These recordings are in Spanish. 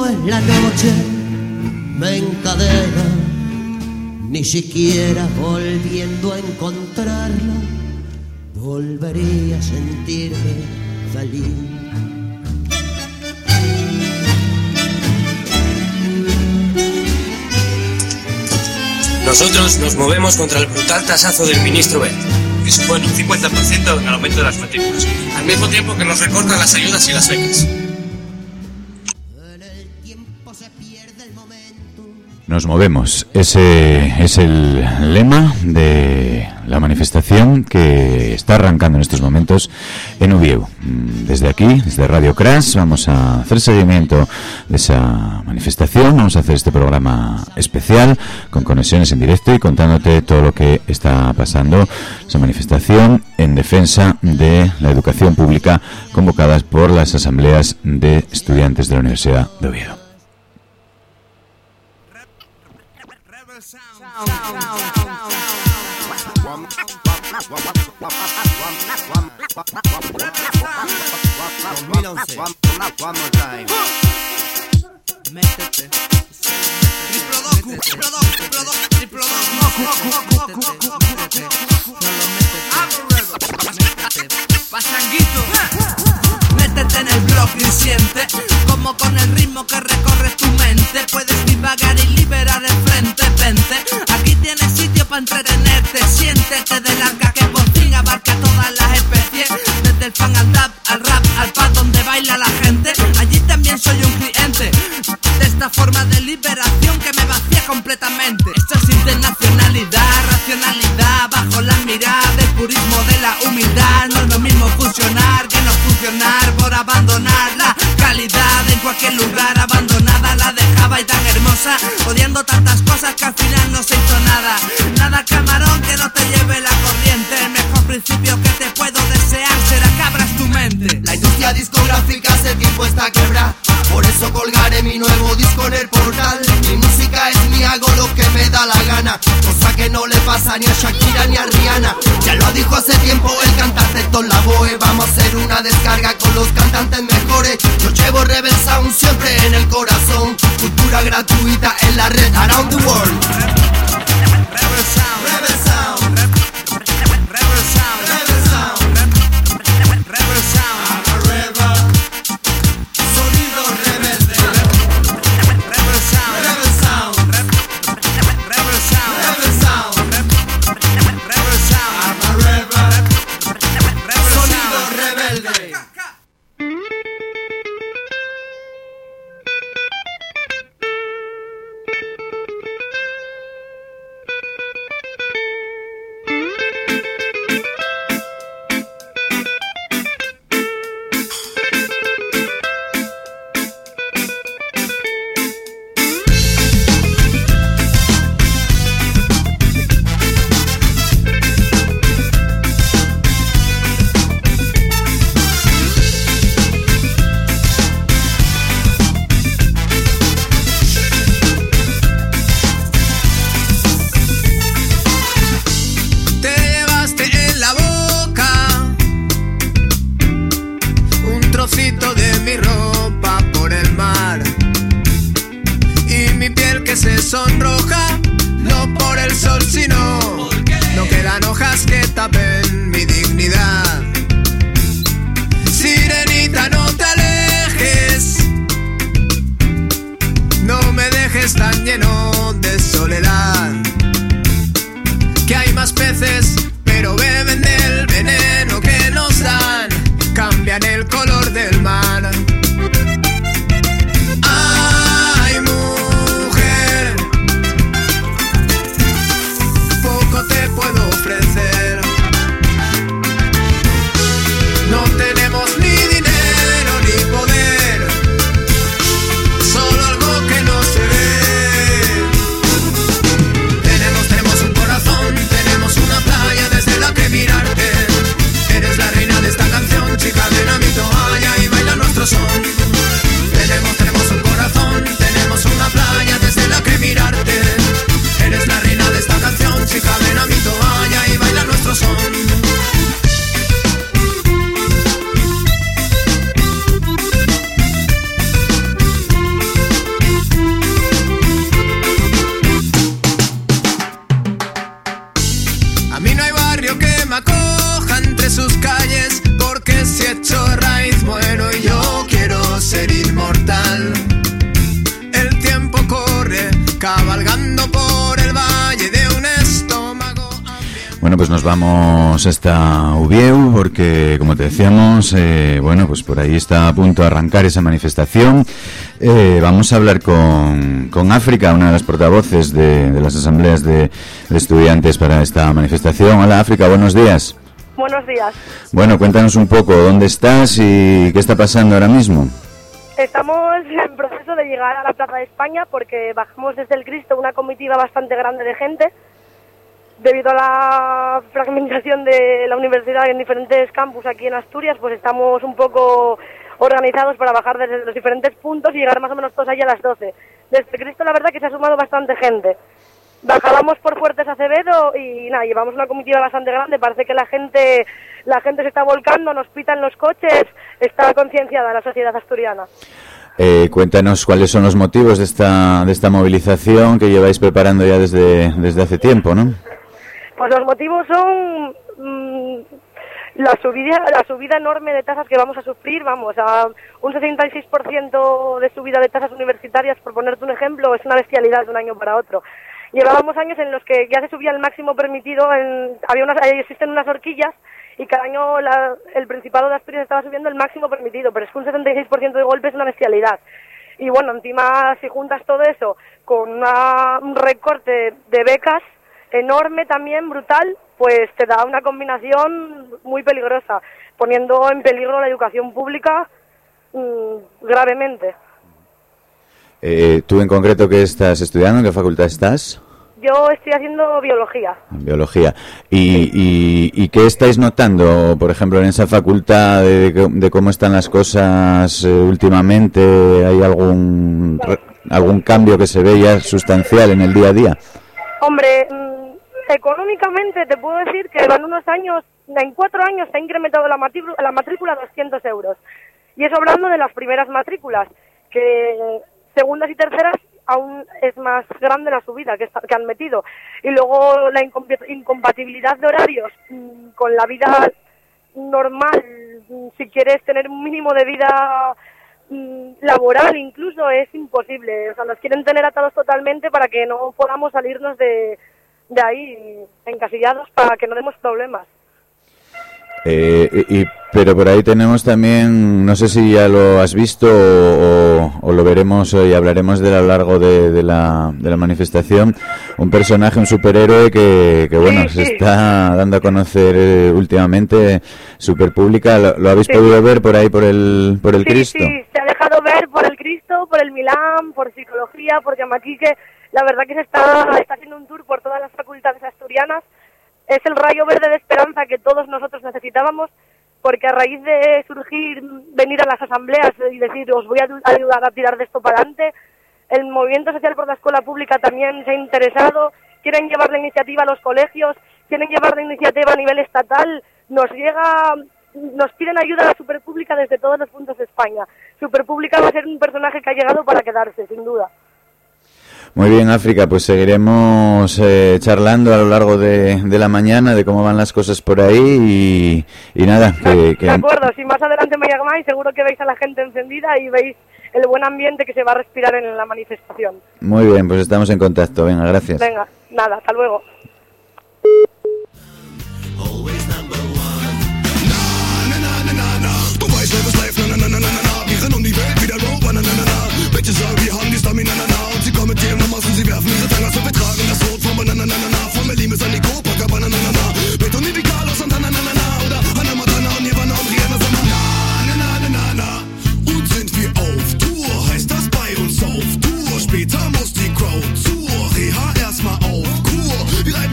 después la noche me encadena, ni siquiera volviendo a encontrarla volvería a sentirme feliz. Nosotros nos movemos contra el brutal tasazo del ministro Wert, que supone un 50% en el aumento de las matrículas, al mismo tiempo que nos recortan las ayudas y las becas. Nos movemos. Ese es el lema de la manifestación que está arrancando en estos momentos en Uvieu. Desde aquí, desde Radio Crash, vamos a hacer seguimiento de esa manifestación. Vamos a hacer este programa especial con conexiones en directo y contándote todo lo que está pasando. Esa manifestación en defensa de la educación pública convocadas por las asambleas de estudiantes de la Universidad de Oviedo. Métete en el blog y siente como con el ritmo que recorre tu mente puedes divagar y liberar el frente. Vente, aquí tienes sitio para entretenerte. Siéntete del arca que por fin abarca todas las especies. Desde el fan al rap, al pub donde baila la gente. Allí también soy un cliente de esta forma de liberación que me vacía completamente. Esto es internacionalidad, racionalidad, bajo la mirada del purismo de la humildad. No es lo mismo fusionar que no funcionar por abandonar la calidad en cualquier lugar. Abandonada la dejaba y tan hermosa, odiando tantas cosas que al final no se hizo nada. Nada camarón que no te lleve la corriente. El mejor principio que te puedo desear será que abras tu mente. La industria discográfica hace tiempo está quebrada, por eso colgaré mi nuevo disco en el portal. Mi música es mía, hago lo que me da la gana, cosa que no le pasa ni a Shakira ni a Rihanna. Ya lo dijo hace tiempo el cantante Héctor Lavoe. Vamos a hacer una descarga con los cantantes mejores. Yo llevo Rebel Sound siempre en el corazón. Cultura gratuita en la red around the world. Rebel Sound, Rebel Sound, Rebel Sound, Rebel Sound, Rebel Sound. I'm a rebel. Sonido rebelde. Rebel Sound, Rebel Sound, Rebel Sound, Rebel Sound, Rebel Sound, I'm a rebel. Rebel Sonido Sound. rebelde. Bueno, pues nos vamos hasta Ubieu porque, como te decíamos, bueno, pues por ahí está a punto de arrancar esa manifestación. Vamos a hablar con África, una de las portavoces de las asambleas de estudiantes para esta manifestación. Hola África, buenos días. Buenos días. Bueno, cuéntanos un poco dónde estás y qué está pasando ahora mismo. Estamos en proceso de llegar a la Plaza de España porque bajamos desde el Cristo una comitiva bastante grande de gente. Debido a la fragmentación de la universidad en diferentes campus aquí en Asturias, pues estamos un poco organizados para bajar desde los diferentes puntos y llegar más o menos todos allí a las 12. Desde el Cristo la verdad que se ha sumado bastante gente. Bajábamos por Fuertes Acevedo y nada, llevamos una comitiva bastante grande, parece que la gente se está volcando, nos pitan los coches, está concienciada la sociedad asturiana. Cuéntanos cuáles son los motivos de esta movilización que lleváis preparando ya desde hace tiempo, ¿no? Pues los motivos son la subida enorme de tasas que vamos a sufrir, vamos, a un 66% de subida de tasas universitarias, por ponerte un ejemplo, es una bestialidad de un año para otro. Llevábamos años en los que ya se subía el máximo permitido, existen unas horquillas y cada año el Principado de Asturias estaba subiendo el máximo permitido, pero es que un 76% de golpe es una bestialidad. Y bueno, encima si juntas todo eso con un recorte de becas enorme también, brutal, pues te da una combinación muy peligrosa, poniendo en peligro la educación pública gravemente. ¿Tú en concreto qué estás estudiando? ¿En qué facultad estás? Yo estoy haciendo biología. Biología. ¿Y qué estáis notando, por ejemplo, en esa facultad de cómo están las cosas últimamente? ¿Hay algún cambio que se ve ya sustancial en el día a día? Hombre, económicamente te puedo decir que en 4 años se ha incrementado la matrícula a 200 euros. Y eso hablando de las primeras matrículas, que segundas y terceras aún es más grande la subida que han metido. Y luego la incompatibilidad de horarios con la vida normal, si quieres tener un mínimo de vida laboral incluso, es imposible. O sea, nos quieren tener atados totalmente para que no podamos salirnos de ahí encasillados, para que no demos problemas. Pero por ahí tenemos también, no sé si ya lo has visto o lo veremos y hablaremos de a lo largo de la manifestación, un personaje, un superhéroe que bueno, sí. Se está dando a conocer últimamente, Superpública. ¿Lo habéis podido ver por ahí por el Cristo? Sí, se ha dejado ver por el Cristo, por el Milán, por Psicología, por Llamaquique. La verdad que se está haciendo un tour por todas las facultades asturianas. Es el rayo verde de esperanza que todos nosotros necesitábamos, porque a raíz de venir a las asambleas y decir, os voy a ayudar a tirar de esto para adelante, el Movimiento Social por la Escuela Pública también se ha interesado, quieren llevar la iniciativa a los colegios, quieren llevar la iniciativa a nivel estatal, nos piden ayuda a la Superpública desde todos los puntos de España. Superpública va a ser un personaje que ha llegado para quedarse, sin duda. Muy bien, África, pues seguiremos charlando a lo largo de la mañana de cómo van las cosas por ahí y nada. De acuerdo, si más adelante me llamáis seguro que veis a la gente encendida y veis el buen ambiente que se va a respirar en la manifestación. Muy bien, pues estamos en contacto. Venga, gracias. Venga, nada, hasta luego. Sie kommen mit ihrem Nummers und sie werfen ihre Tanger so, wir tragen das Rot von Bananana, von Berlin bis an die Copaca, Bananana, Beton wie Carlos und Ananana, oder Hannah Montana und Nirvana und Rihanna, sondern na, und sind wir auf Tour, heißt das bei uns auf Tour, später muss die Crowd zur Reha erstmal auf Kur, wir reiten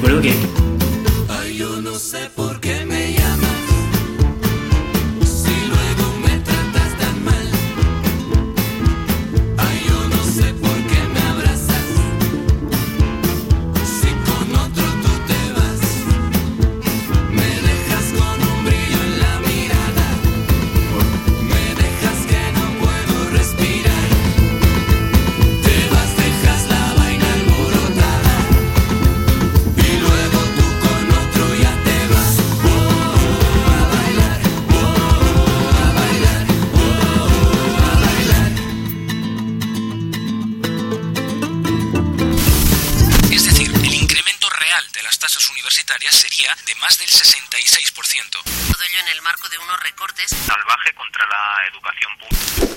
¿Pero qué? Ay, yo no sé por qué me llamas, si luego me tratas tan mal. Ay, yo no sé por qué me abrazas, si con otro tú te vas. Me dejas con un brillo en la mirada, me dejas que no puedo respirar. Te vas, dejas la vaina alborotada, y luego tú con otro ya te vas. A bailar, a bailar, a bailar. Es decir, el incremento real de las tasas universitarias sería de más del 66%. Todo ello en el marco de unos recortes Salvaje contra la educación pública.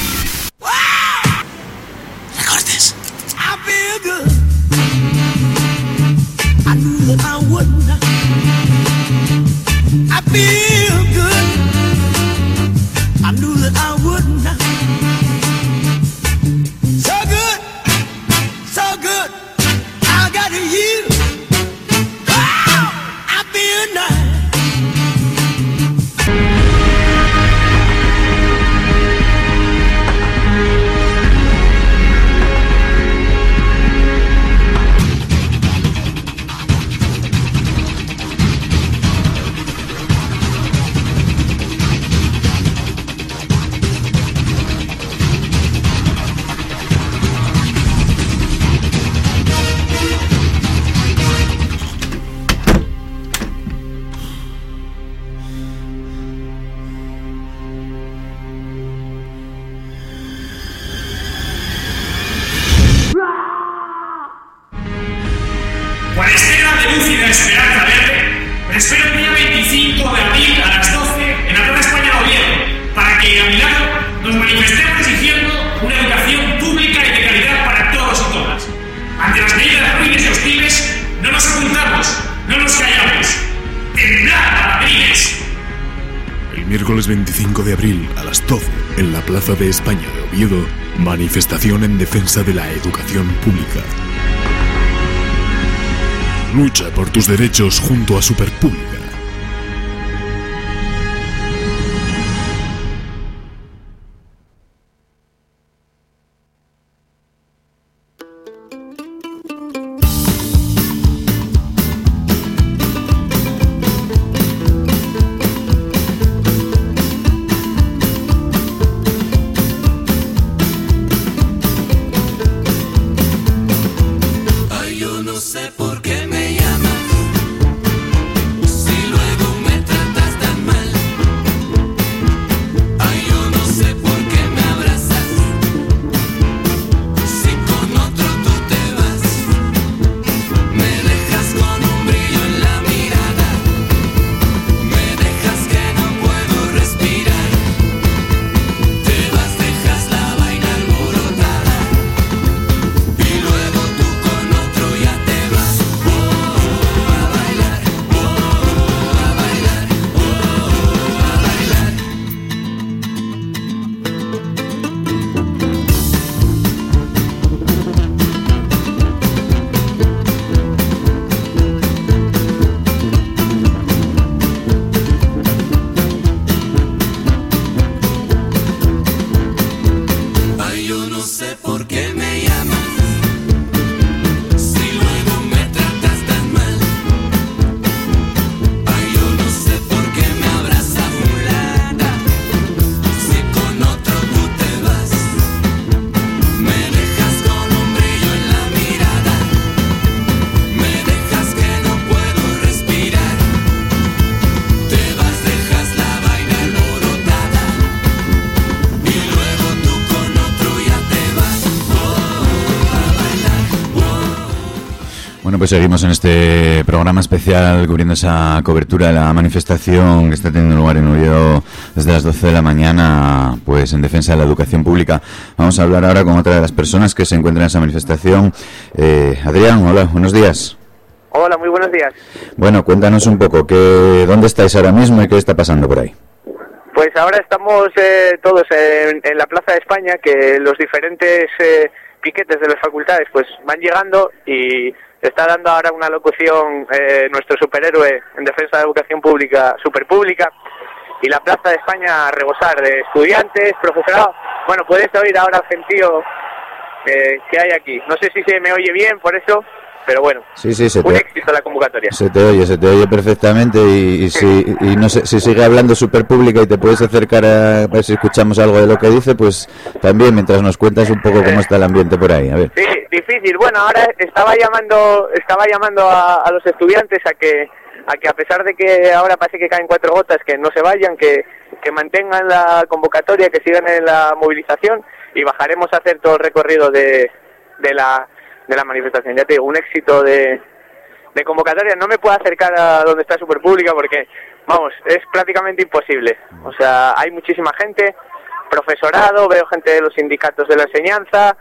Recortes. I feel good. I knew that I wouldn't. I feel good. I knew that I wouldn't. So good, so good. I got you. Wow, I feel nice. Cuarentena de luz y de esperanza verde. Os espero el día 25 de abril a las 12 en la Plaza España de Oviedo, para que a mi lado nos manifestemos exigiendo una educación pública y de calidad para todos y todas. Ante las medidas ruines y hostiles, no nos ocultamos, no nos callamos. ¡Temblad, ladrines! El miércoles 25 de abril a las 12 en la Plaza de España de Oviedo, manifestación en defensa de la educación pública. Lucha por tus derechos junto a Superpública. Ay, yo no sé por qué me llamas, si luego me tratas tan mal. Ay, yo no sé por qué me abrazas, si con otro tú te vas. Me dejas con un brillo en la mirada, me dejas que no puedo respirar. Te vas, dejas la vaina alborotada, y luego tú con otro ya te vas. A bailar, a bailar, a bailar. Ay, yo no sé por qué me llamas, si luego me tratas tan mal. Ay, yo no sé por qué me abrazas fulana, si con otro tú te vas. Me dejas con un brillo en la mirada, me dejas que no puedo respirar. Te vas, dejas la vaina alborotada, y luego tú con otro ya te vas. A bailar, Bueno, pues seguimos en este programa especial cubriendo esa cobertura de la manifestación que está teniendo lugar en Oviedo desde las 12 de la mañana, pues en defensa de la educación pública. Vamos a hablar ahora con otra de las personas que se encuentran en esa manifestación. Adrián, hola, buenos días. Hola, muy buenos días. Bueno, cuéntanos un poco, ¿dónde estáis ahora mismo y qué está pasando por ahí? Pues ahora estamos todos en la Plaza de España, que los diferentes piquetes de las facultades pues van llegando y está dando ahora una locución nuestro superhéroe en defensa de la educación pública, superpública, y la Plaza de España a rebosar de estudiantes, profesorado. Bueno, puedes oír ahora el gentío que hay aquí. No sé si se me oye bien por eso, pero bueno, sí, un éxito la convocatoria. Se te oye perfectamente y no sé, si sigue hablando Superpública y te puedes acercar a ver si escuchamos algo de lo que dice, pues también mientras nos cuentas un poco cómo está el ambiente por ahí, a ver. Sí, difícil. Bueno, ahora estaba llamando a los estudiantes a que a pesar de que ahora parece que caen 4 gotas, que no se vayan, que mantengan la convocatoria, que sigan en la movilización, y bajaremos a hacer todo el recorrido de la manifestación. Ya te digo, un éxito de convocatoria. No me puedo acercar a donde está Superpública porque, vamos, es prácticamente imposible. O sea, hay muchísima gente, profesorado, veo gente de los sindicatos de la enseñanza,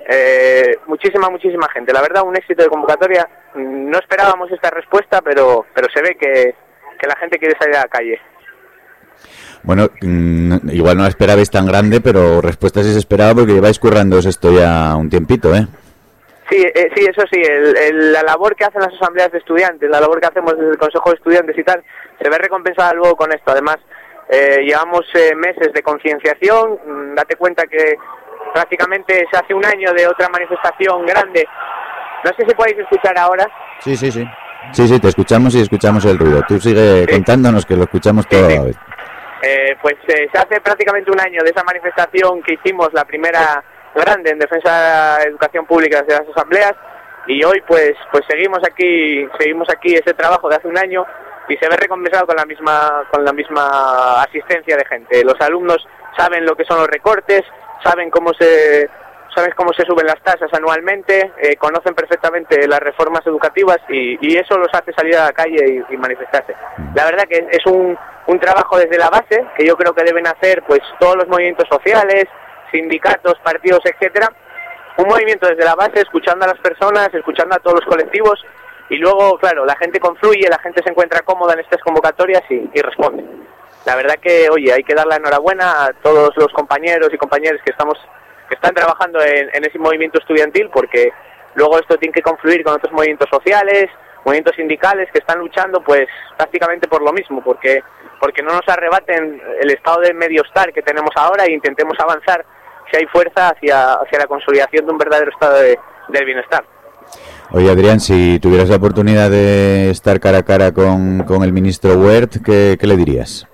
muchísima gente. La verdad, un éxito de convocatoria. No esperábamos esta respuesta, pero se ve que la gente quiere salir a la calle. Bueno, igual no la esperabais tan grande, pero respuesta sí se esperaba porque lleváis currándoos esto ya un tiempito, ¿eh? Sí, eso sí, la labor que hacen las asambleas de estudiantes, la labor que hacemos desde el Consejo de Estudiantes y tal, se ve recompensada luego con esto. Además, llevamos meses de concienciación. Date cuenta que prácticamente se hace un año de otra manifestación grande. No sé si podéis escuchar ahora. Sí, te escuchamos y escuchamos el ruido. Tú sigue contándonos que lo escuchamos todo a la vez. Pues se hace prácticamente un año de esa manifestación que hicimos, la primera grande en defensa de la educación pública de las asambleas, y hoy pues seguimos aquí ese trabajo de hace un año y se ve recompensado con la misma asistencia de gente. Los alumnos saben lo que son los recortes, saben cómo se suben las tasas anualmente, conocen perfectamente las reformas educativas y eso los hace salir a la calle y manifestarse. La verdad que es un trabajo desde la base que yo creo que deben hacer pues todos los movimientos sociales, sindicatos, partidos, etcétera. Un movimiento desde la base, escuchando a las personas, escuchando a todos los colectivos, y luego, claro, la gente confluye, la gente se encuentra cómoda en estas convocatorias y responde. La verdad que, oye, hay que dar la enhorabuena a todos los compañeros y compañeras que están trabajando en ese movimiento estudiantil, porque luego esto tiene que confluir con otros movimientos sociales, movimientos sindicales que están luchando pues prácticamente por lo mismo, porque no nos arrebaten el estado de mediostar que tenemos ahora e intentemos avanzar, si hay fuerza, hacia la consolidación de un verdadero estado del bienestar. Oye, Adrián, si tuvieras la oportunidad de estar cara a cara con el ministro Wert, ¿qué le dirías?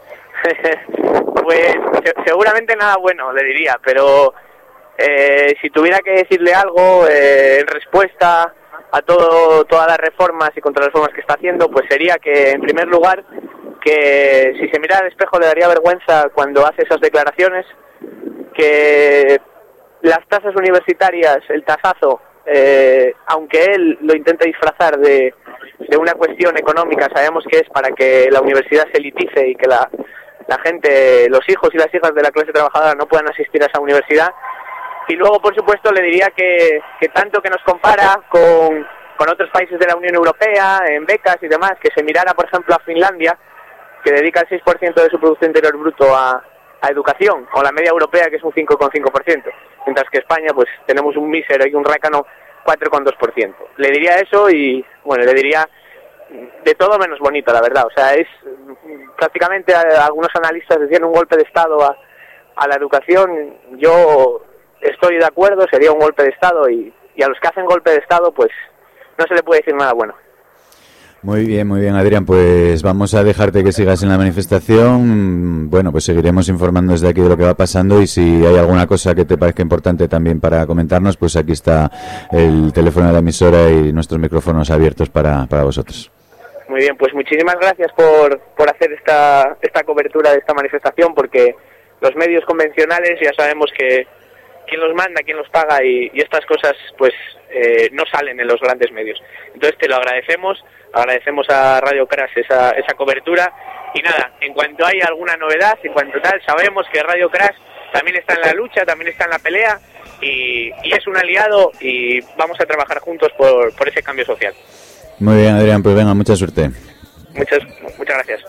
Pues seguramente nada bueno le diría, pero si tuviera que decirle algo en respuesta a todas las reformas y contrarreformas que está haciendo, pues sería que, en primer lugar, que si se mira al espejo le daría vergüenza cuando hace esas declaraciones, que las tasas universitarias, el tasazo, aunque él lo intenta disfrazar de una cuestión económica, sabemos que es para que la universidad se elitice y que la gente, los hijos y las hijas de la clase trabajadora no puedan asistir a esa universidad. Y luego, por supuesto, le diría que tanto que nos compara con otros países de la Unión Europea, en becas y demás, que se mirara, por ejemplo, a Finlandia, que dedica el 6% de su Producto Interior Bruto a educación, o la media europea, que es un 5,5%, mientras que España, pues tenemos un mísero y un rácano 4,2%. Le diría eso y, bueno, le diría de todo menos bonito, la verdad. O sea, es prácticamente, algunos analistas decían un golpe de Estado a la educación. Yo estoy de acuerdo, sería un golpe de Estado y a los que hacen golpe de Estado, pues no se le puede decir nada bueno. Muy bien, Adrián, pues vamos a dejarte que sigas en la manifestación. Bueno, pues seguiremos informando desde aquí de lo que va pasando, y si hay alguna cosa que te parezca importante también para comentarnos, pues aquí está el teléfono de la emisora y nuestros micrófonos abiertos para vosotros. Muy bien, pues muchísimas gracias por hacer esta cobertura de esta manifestación, porque los medios convencionales ya sabemos que quién los manda, quién los paga, y estas cosas pues no salen en los grandes medios. Entonces te lo agradecemos a Radio Crash esa cobertura, y nada, en cuanto haya alguna novedad, en cuanto tal, sabemos que Radio Crash también está en la lucha, también está en la pelea, y es un aliado, y vamos a trabajar juntos por ese cambio social. Muy bien, Adrián, pues venga, mucha suerte. Muchas gracias.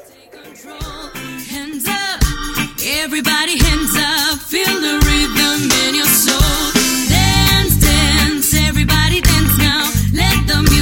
Everybody hands up, feel the rhythm in your soul. Dance, dance, everybody dance now. Let the music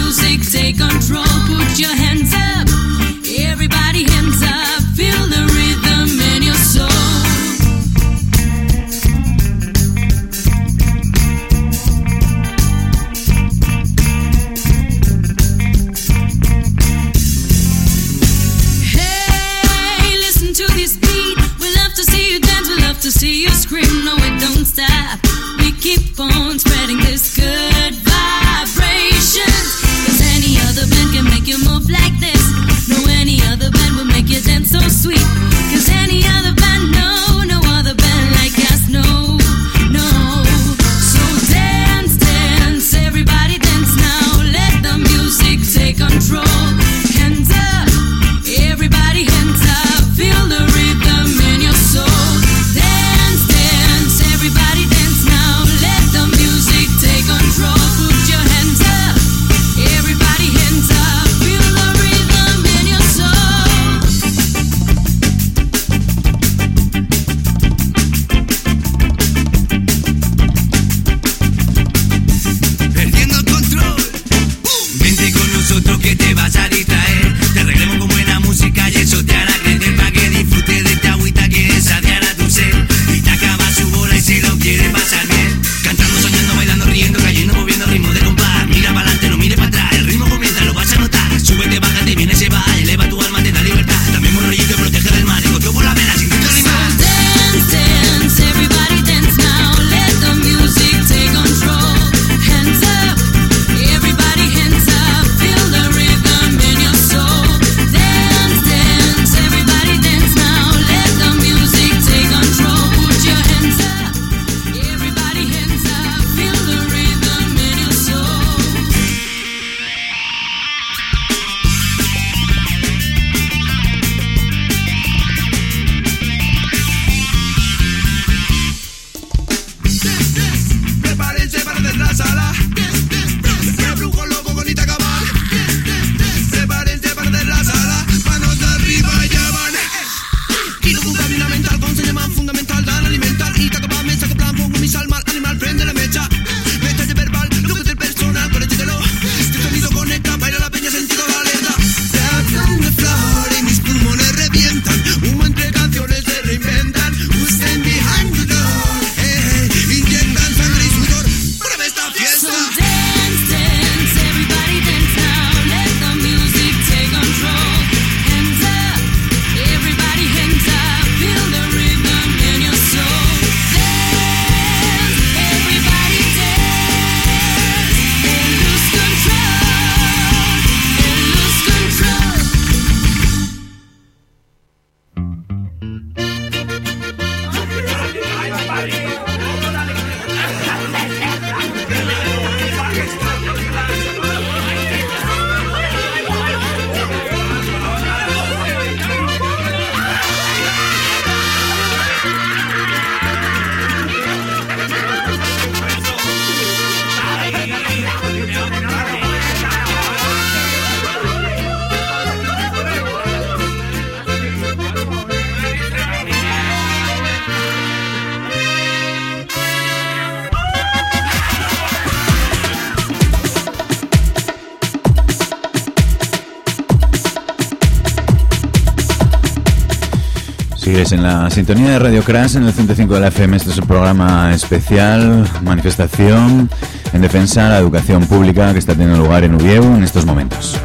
Sigues en la sintonía de Radio Crash en el 105 de la FM. Este es un programa especial, manifestación en defensa de la educación pública que está teniendo lugar en Uvieu en estos momentos.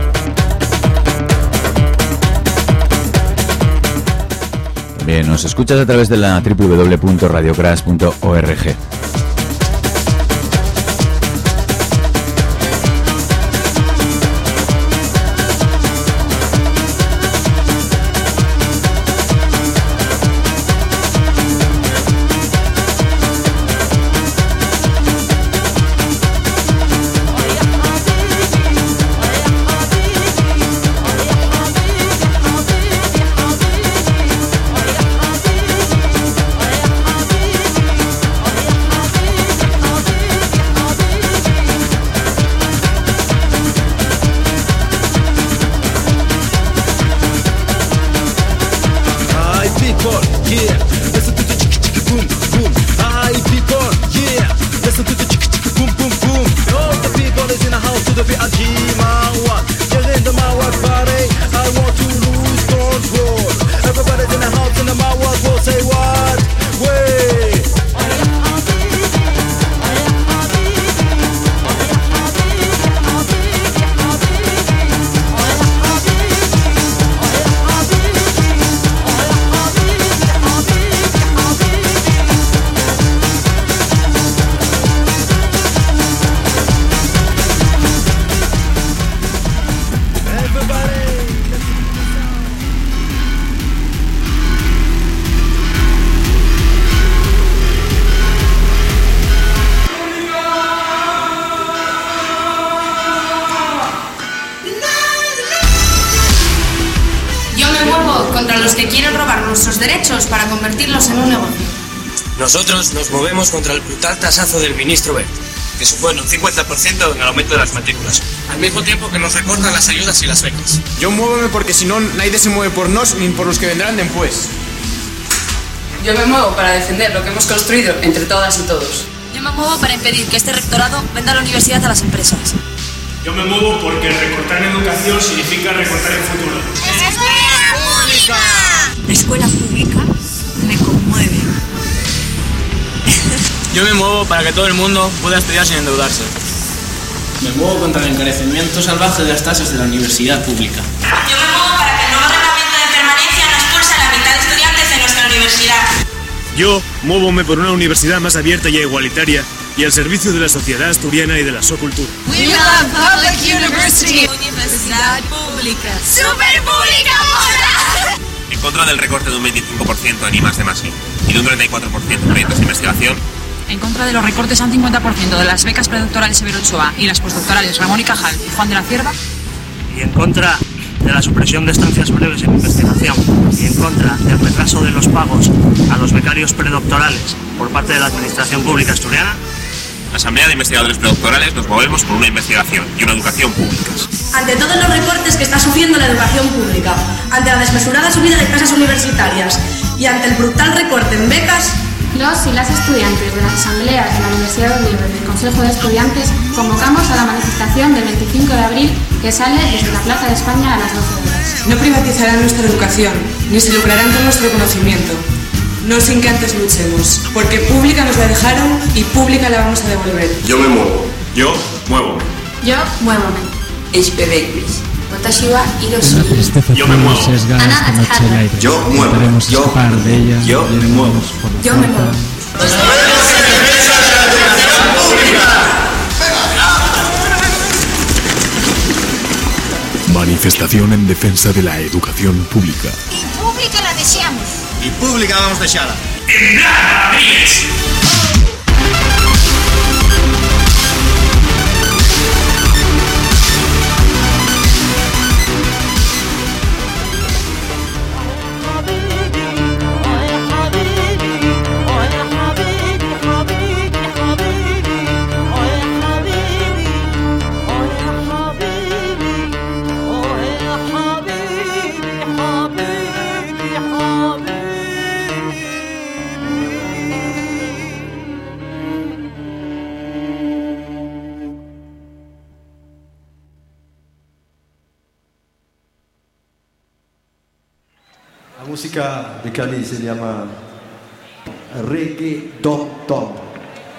También nos escuchas a través de la www.radiocrash.org. Nosotros nos movemos contra el brutal tasazo del ministro Wert, que supone un 50% en el aumento de las matrículas, al mismo tiempo que nos recortan las ayudas y las becas. Yo muéveme porque si no, nadie se mueve por nos ni por los que vendrán después. Yo me muevo para defender lo que hemos construido entre todas y todos. Yo me muevo para impedir que este rectorado venda la universidad a las empresas. Yo me muevo porque recortar en educación significa recortar en futuro. ¡Escuela pública! La escuela pública me conmueve. Yo me muevo para que todo el mundo pueda estudiar sin endeudarse. Me muevo contra el encarecimiento salvaje de las tasas de la universidad pública. Yo me muevo para que el nuevo reglamento de permanencia no expulse a la mitad de estudiantes de nuestra universidad. Yo muévome por una universidad más abierta y igualitaria y al servicio de la sociedad asturiana y de la socultura. We love public university. Universidad pública. ¡Super pública moda! En contra del recorte de un 25% en I+D+I y de un 34% en proyectos de investigación. En contra de los recortes a un 50% de las becas predoctorales Severo Ochoa y las postdoctorales Ramón y Cajal y Juan de la Cierva. Y en contra de la supresión de estancias breves en investigación. Y en contra del retraso de los pagos a los becarios predoctorales por parte de la Administración Pública Asturiana. La Asamblea de Investigadores Predoctorales nos movemos por una investigación y una educación públicas. Ante todos los recortes que está sufriendo la educación pública, ante la desmesurada subida de tasas universitarias y ante el brutal recorte en becas, los y las estudiantes de las asambleas de la Universidad de Oviedo y del Consejo de Estudiantes convocamos a la manifestación del 25 de abril que sale desde la Plaza de España a las 12 horas. No privatizarán nuestra educación, ni se lucrarán con nuestro conocimiento. No sin que antes luchemos, porque pública nos la dejaron y pública la vamos a devolver. Yo me muevo. Yo muevo. Yo muévome. Yo me muevo. Yo muevo. Yo me muevo. Yo me muevo. Manifestación en defensa de la educación pública. Y pública la deseamos. Y pública vamos a desearla. ¡En Blanca, Abriles! música de Cali se llama Reggae Dom Dom.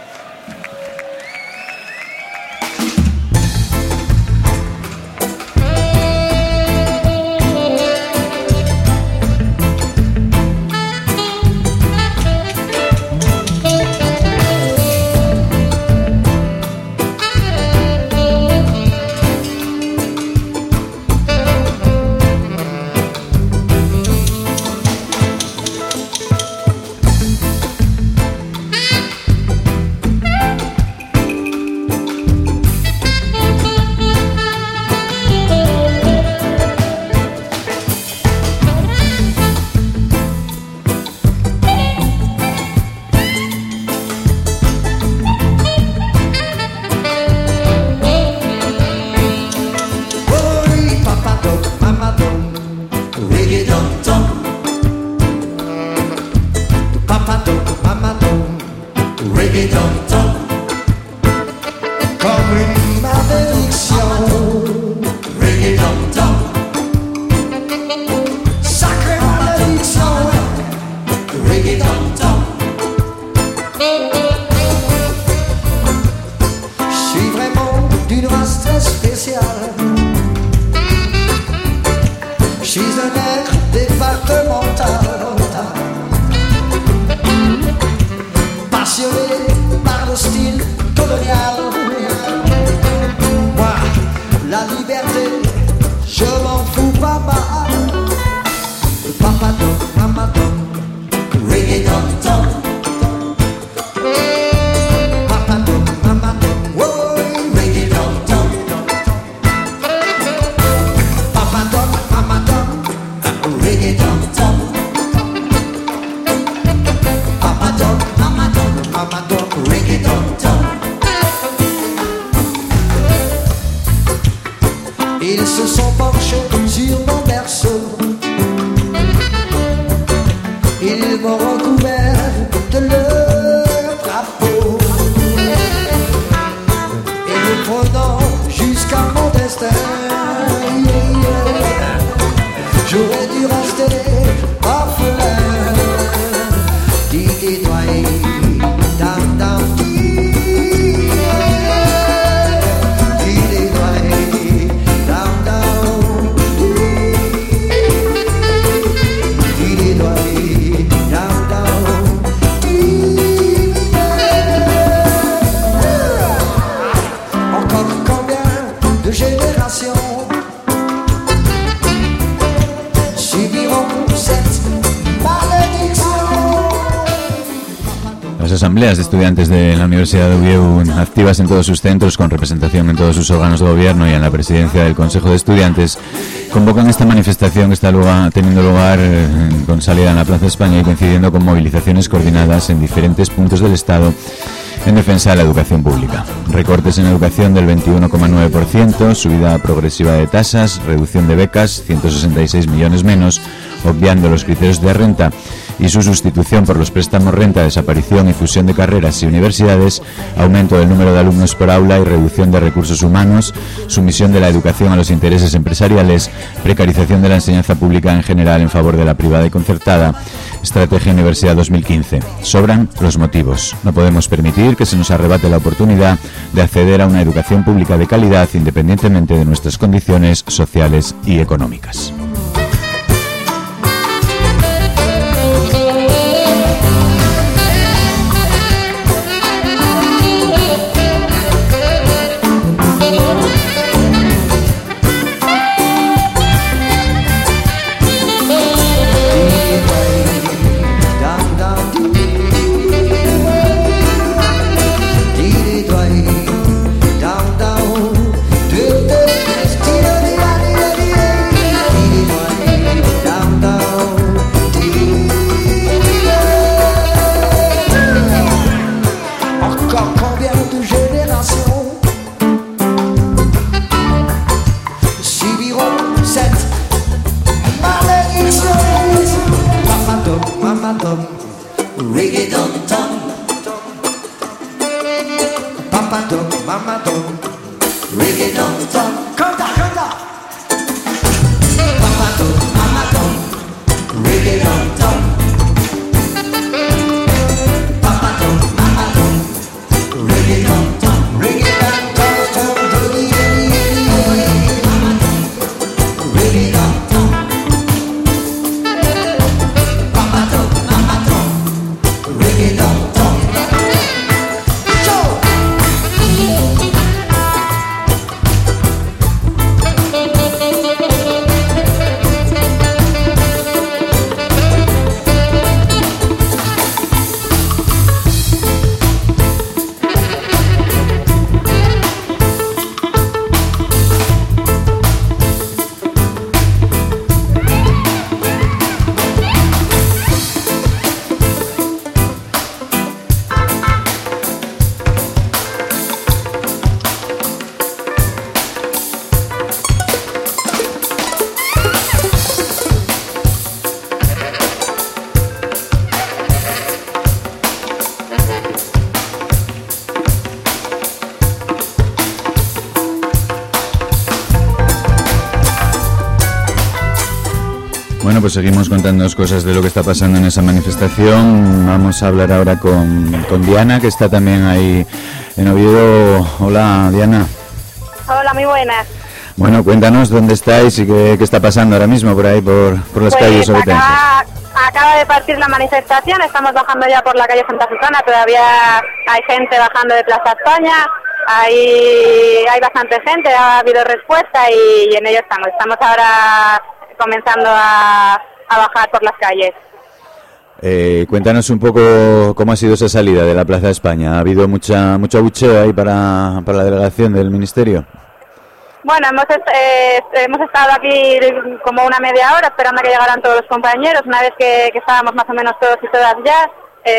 Asambleas de estudiantes de la Universidad de Oviedo, activas en todos sus centros, con representación en todos sus órganos de gobierno y en la presidencia del Consejo de Estudiantes, convocan esta manifestación que está teniendo lugar con salida en la Plaza España y coincidiendo con movilizaciones coordinadas en diferentes puntos del Estado en defensa de la educación pública. Recortes en educación del 21,9%, subida progresiva de tasas, reducción de becas, 166 millones menos, obviando los criterios de renta, y su sustitución por los préstamos renta, desaparición y fusión de carreras y universidades, aumento del número de alumnos por aula y reducción de recursos humanos, sumisión de la educación a los intereses empresariales, precarización de la enseñanza pública en general en favor de la privada y concertada, Estrategia Universidad 2015. Sobran los motivos. No podemos permitir que se nos arrebate la oportunidad de acceder a una educación pública de calidad independientemente de nuestras condiciones sociales y económicas. Reggae Bueno, pues seguimos contándonos cosas de lo que está pasando en esa manifestación. Vamos a hablar ahora con Diana, que está también ahí en Oviedo. Hola, Diana. Hola, muy buenas. Bueno, cuéntanos dónde estáis y qué está pasando ahora mismo por ahí, por las calles obetenses. Acaba de partir la manifestación, estamos bajando ya por la calle Santa Susana, todavía hay gente bajando de Plaza España, hay bastante gente, ha habido respuesta y en ello estamos. Estamos ahora comenzando a bajar por las calles. Cuéntanos un poco cómo ha sido esa salida de la Plaza de España. ¿Ha habido mucho abucheo ahí para la delegación del Ministerio? Bueno, hemos estado aquí como una media hora esperando a que llegaran todos los compañeros. Una vez que estábamos más o menos todos y todas ya,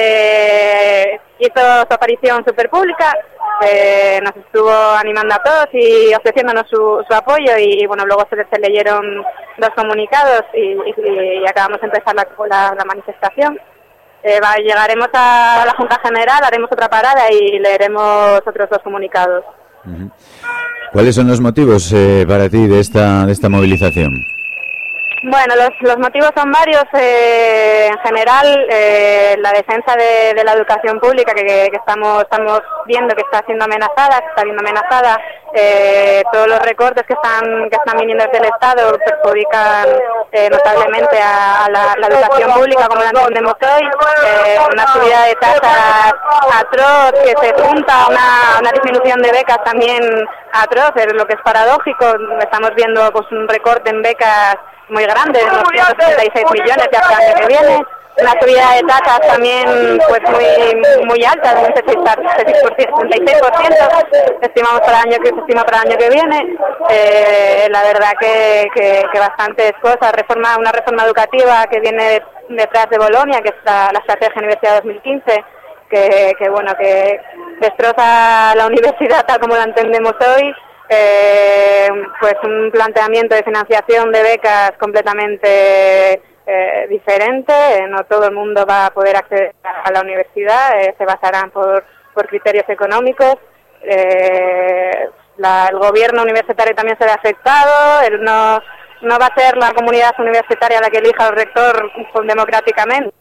hizo su aparición Superpública, nos estuvo animando a todos y ofreciéndonos su apoyo y bueno, luego se leyeron 2 comunicados y acabamos de empezar la manifestación. Llegaremos a la Junta General, haremos otra parada y leeremos otros 2 comunicados. Uh-huh. ¿Cuáles son los motivos para ti de esta movilización? Bueno, los motivos son varios. En general, la defensa de la educación pública que estamos viendo que está siendo amenazada, todos los recortes que están viniendo desde el Estado perjudican notablemente a la educación pública como la entendemos hoy. Una subida de tasas atroz que se junta a una disminución de becas también atroz, es lo que es paradójico. Estamos viendo pues un recorte en becas muy grande, unos 136 millones ya para el año que viene, una subida de tasas también pues muy alta, de un 66%, se estima para el año que viene. La verdad que bastantes cosas, una reforma educativa que viene detrás de Bolonia, que es la estrategia Universidad 2015, que destroza la universidad tal como la entendemos hoy. Pues un planteamiento de financiación de becas completamente diferente. No todo el mundo va a poder acceder a la universidad, se basarán por criterios económicos. El gobierno universitario también se ve afectado. No va a ser la comunidad universitaria la que elija al rector democráticamente.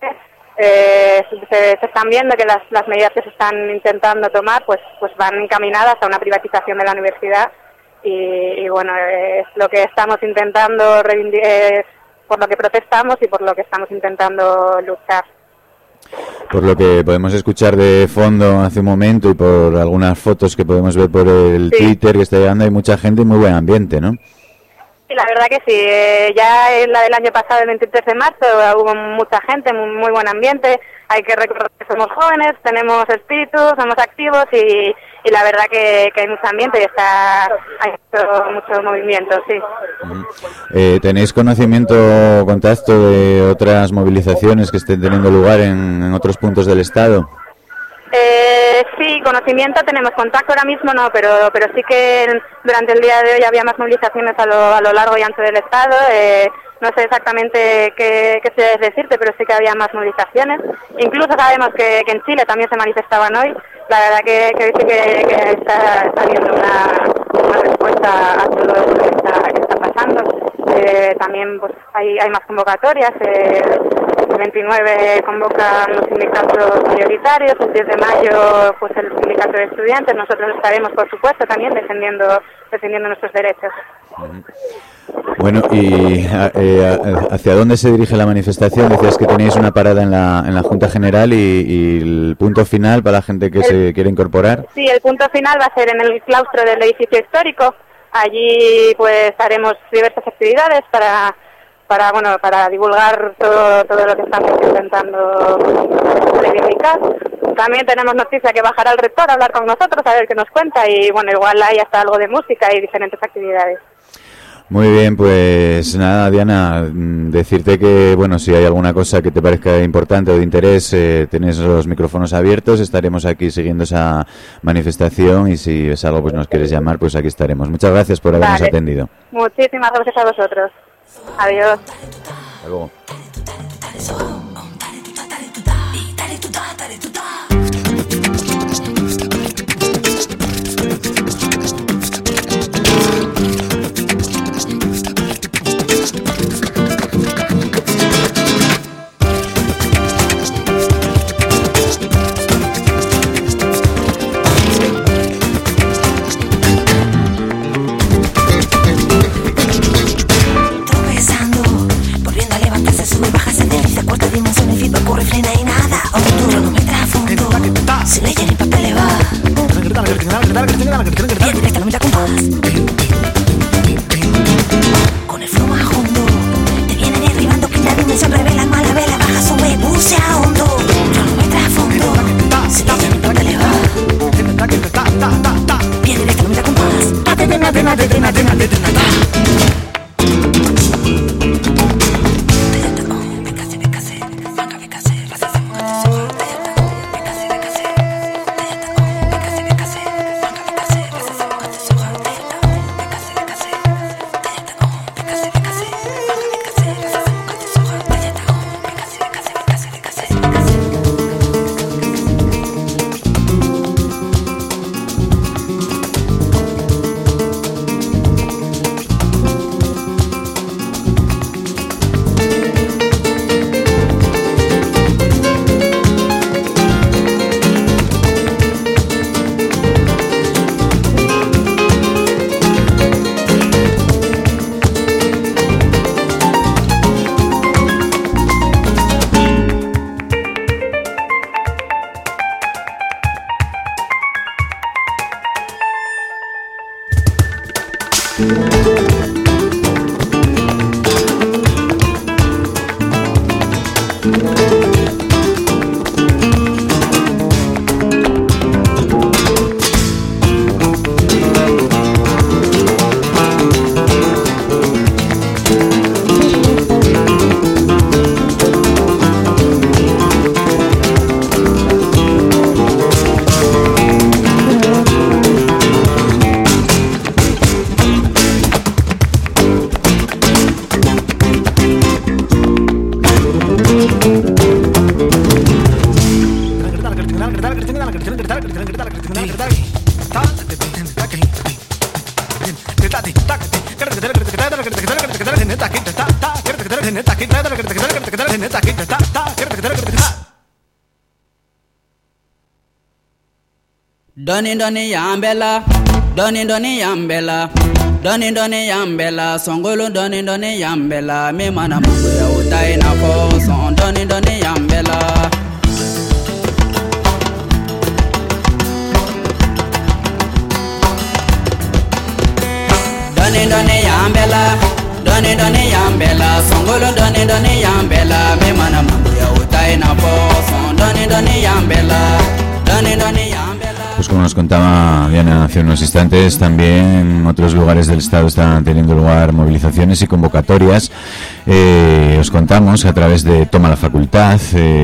Se están viendo que las medidas que se están intentando tomar pues van encaminadas a una privatización de la universidad y bueno, es lo que estamos intentando por lo que protestamos y por lo que estamos intentando luchar. Por lo que podemos escuchar de fondo hace un momento y por algunas fotos que podemos ver por el Twitter que está llegando, hay mucha gente y muy buen ambiente, ¿no? Sí, la verdad que sí. Ya en la del año pasado, el 23 de marzo, hubo mucha gente, muy buen ambiente. Hay que recordar que somos jóvenes, tenemos espíritu, somos activos y la verdad que hay mucho ambiente y hay mucho movimiento, sí. ¿Tenéis conocimiento o contacto de otras movilizaciones que estén teniendo lugar en otros puntos del Estado? Sí, conocimiento tenemos, contacto ahora mismo no, pero sí que durante el día de hoy había más movilizaciones a lo largo y ancho del Estado. No sé exactamente qué se debe decirte, pero sí que había más movilizaciones. Incluso sabemos que en Chile también se manifestaban hoy. La verdad que dice que está habiendo una respuesta a todo lo que está pasando. También pues hay más convocatorias. El 29 convocan los sindicatos mayoritarios, el 10 de mayo pues el sindicato de estudiantes. Nosotros estaremos, por supuesto, también defendiendo nuestros derechos. Bueno, ¿y hacia dónde se dirige la manifestación? Decías que tenéis una parada en la Junta General y el punto final para la gente que se quiere incorporar. Sí, el punto final va a ser en el claustro del edificio histórico. Allí pues haremos diversas actividades para divulgar todo lo que estamos intentando reivindicar. También tenemos noticia que bajará el rector a hablar con nosotros, a ver qué nos cuenta y bueno, igual hay hasta algo de música y diferentes actividades. Muy bien, pues nada, Diana, decirte que, bueno, si hay alguna cosa que te parezca importante o de interés, tienes los micrófonos abiertos, estaremos aquí siguiendo esa manifestación y si es algo pues nos quieres llamar, pues aquí estaremos. Muchas gracias por habernos atendido. Muchísimas gracias a vosotros. Adiós. Hasta luego. esta mitad compás. Con el flow más hondo, te viene derribando, que la dimensión revela mala vela, baja, sube, bucea hondo. Yo no me trasfondo, si te te le va. Viene esta mitad compás. Doni yambela, doni yambela, doni yambela, songolo doni yambela, me mana mungu ya utai na po, son doni yambela. Doni yambela, doni yambela, songolo doni yambela, me mana mungu ya utai na po, son doni yambela, doni yambela. Pues como nos contaba Diana hace unos instantes, también en otros lugares del Estado están teniendo lugar movilizaciones y convocatorias. Os contamos a través de Toma la Facultad,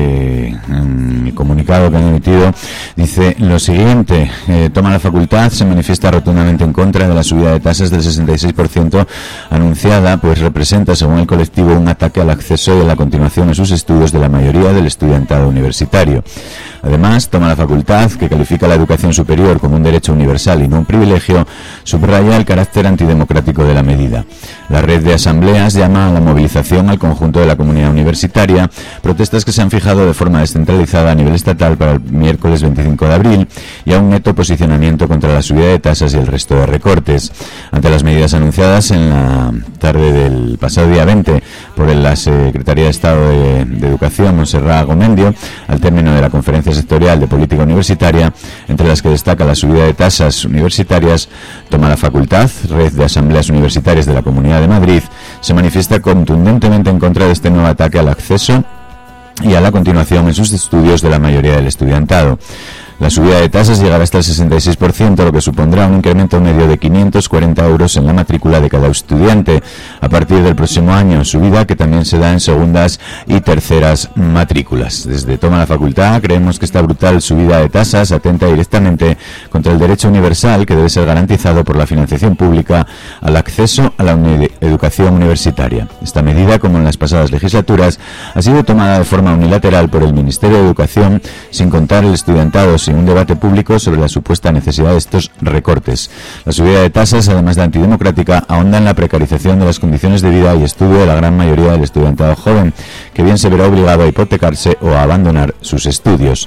en el comunicado que han emitido, dice lo siguiente: Toma la Facultad se manifiesta rotundamente en contra de la subida de tasas del 66% anunciada, pues representa, según el colectivo, un ataque al acceso y a la continuación de sus estudios de la mayoría del estudiantado universitario. Además, Toma la Facultad, que califica la educación superior como un derecho universal y no un privilegio, subraya el carácter antidemocrático de la medida. La red de asambleas llama a la movilización al conjunto de la comunidad universitaria, protestas que se han fijado de forma descentralizada a nivel estatal para el miércoles 25 de abril, y a un neto posicionamiento contra la subida de tasas y el resto de recortes. Ante las medidas anunciadas en la tarde del pasado día 20 por la Secretaría de Estado de Educación, Montserrat Gomendio, al término de la Conferencia Sectorial de Política Universitaria, entre las que destaca la subida de tasas universitarias, Toma la Facultad, red de asambleas universitarias de la Comunidad de Madrid, se manifiesta contundentemente en contra de este nuevo ataque al acceso y a la continuación en sus estudios de la mayoría del estudiantado. La subida de tasas llegará hasta el 66%, lo que supondrá un incremento medio de 540 euros en la matrícula de cada estudiante a partir del próximo año, subida que también se da en segundas y terceras matrículas. Desde Toma la Facultad creemos que esta brutal subida de tasas atenta directamente contra el derecho universal que debe ser garantizado por la financiación pública al acceso a la educación universitaria. Esta medida, como en las pasadas legislaturas, ha sido tomada de forma unilateral por el Ministerio de Educación sin contar el estudiantado, sin un debate público sobre la supuesta necesidad de estos recortes. La subida de tasas, además de antidemocrática, ahonda en la precarización de las condiciones de vida y estudio de la gran mayoría del estudiantado joven, que bien se verá obligado a hipotecarse o a abandonar sus estudios.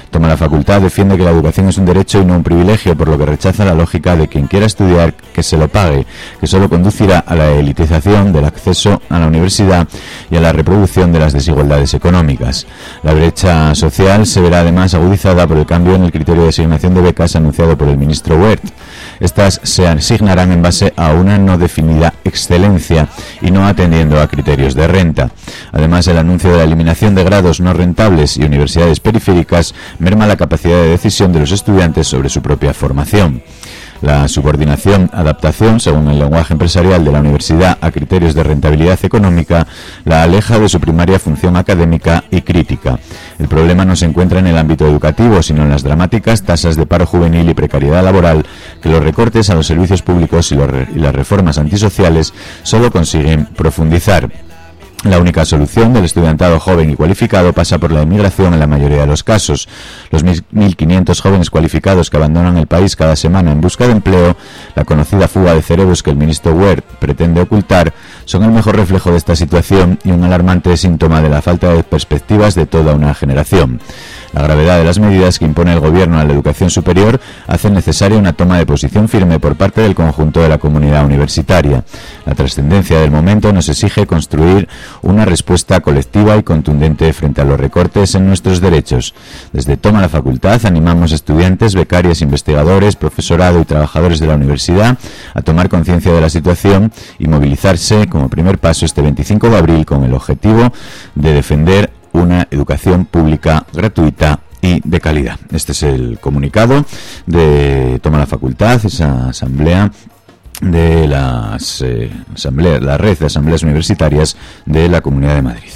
Toma la Facultad defiende que la educación es un derecho y no un privilegio, por lo que rechaza la lógica de quien quiera estudiar que se lo pague, que solo conducirá a la elitización del acceso a la universidad y a la reproducción de las desigualdades económicas. La brecha social se verá además agudizada por el cambio en el criterio de asignación de becas anunciado por el ministro Wert. Estas se asignarán en base a una no definida excelencia y no atendiendo a criterios de renta. Además, el anuncio de la eliminación de grados no rentables y universidades periféricas merma la capacidad de decisión de los estudiantes sobre su propia formación. La subordinación-adaptación, según el lenguaje empresarial de la universidad, a criterios de rentabilidad económica, la aleja de su primaria función académica y crítica. El problema no se encuentra en el ámbito educativo, sino en las dramáticas tasas de paro juvenil y precariedad laboral que los recortes a los servicios públicos y las reformas antisociales solo consiguen profundizar. La única solución del estudiantado joven y cualificado pasa por la inmigración en la mayoría de los casos. Los 1.500 jóvenes cualificados que abandonan el país cada semana en busca de empleo, la conocida fuga de cerebros que el ministro Wert pretende ocultar, son el mejor reflejo de esta situación y un alarmante síntoma de la falta de perspectivas de toda una generación. La gravedad de las medidas que impone el gobierno a la educación superior hace necesaria una toma de posición firme por parte del conjunto de la comunidad universitaria. La trascendencia del momento nos exige construir una respuesta colectiva y contundente frente a los recortes en nuestros derechos. Desde Toma la Facultad animamos a estudiantes, becarias, investigadores, profesorado y trabajadores de la universidad a tomar conciencia de la situación y movilizarse como primer paso este 25 de abril con el objetivo de defender una educación pública gratuita y de calidad. Este es el comunicado de Toma la Facultad, esa asamblea de la red de asambleas universitarias de la Comunidad de Madrid.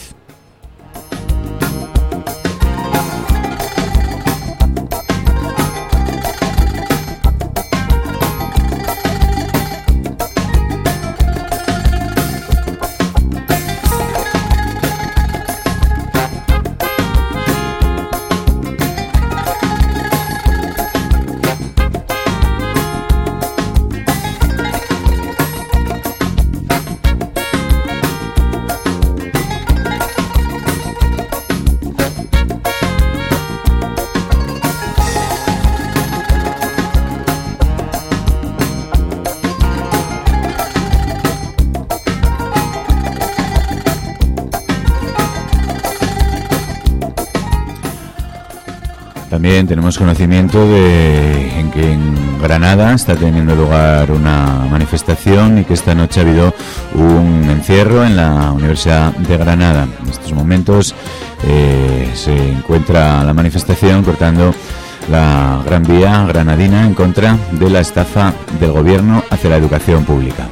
También tenemos conocimiento de que en Granada está teniendo lugar una manifestación y que esta noche ha habido un encierro en la Universidad de Granada. En estos momentos se encuentra la manifestación cortando la Gran Vía granadina en contra de la estafa del gobierno hacia la educación pública.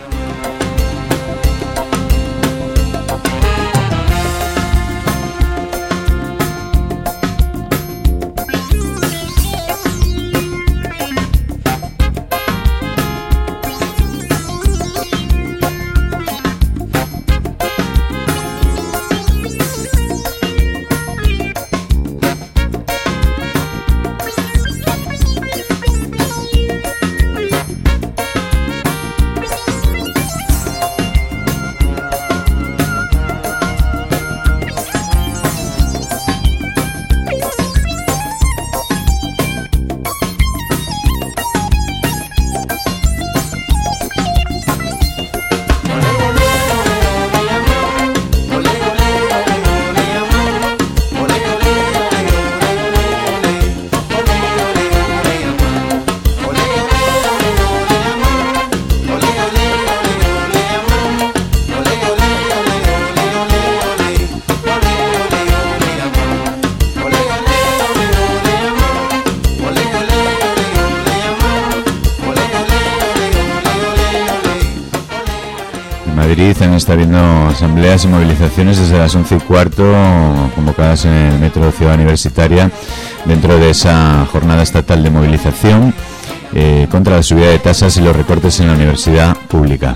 Está habiendo asambleas y movilizaciones desde las 11:15 convocadas en el metro de Ciudad Universitaria dentro de esa jornada estatal de movilización contra la subida de tasas y los recortes en la universidad pública.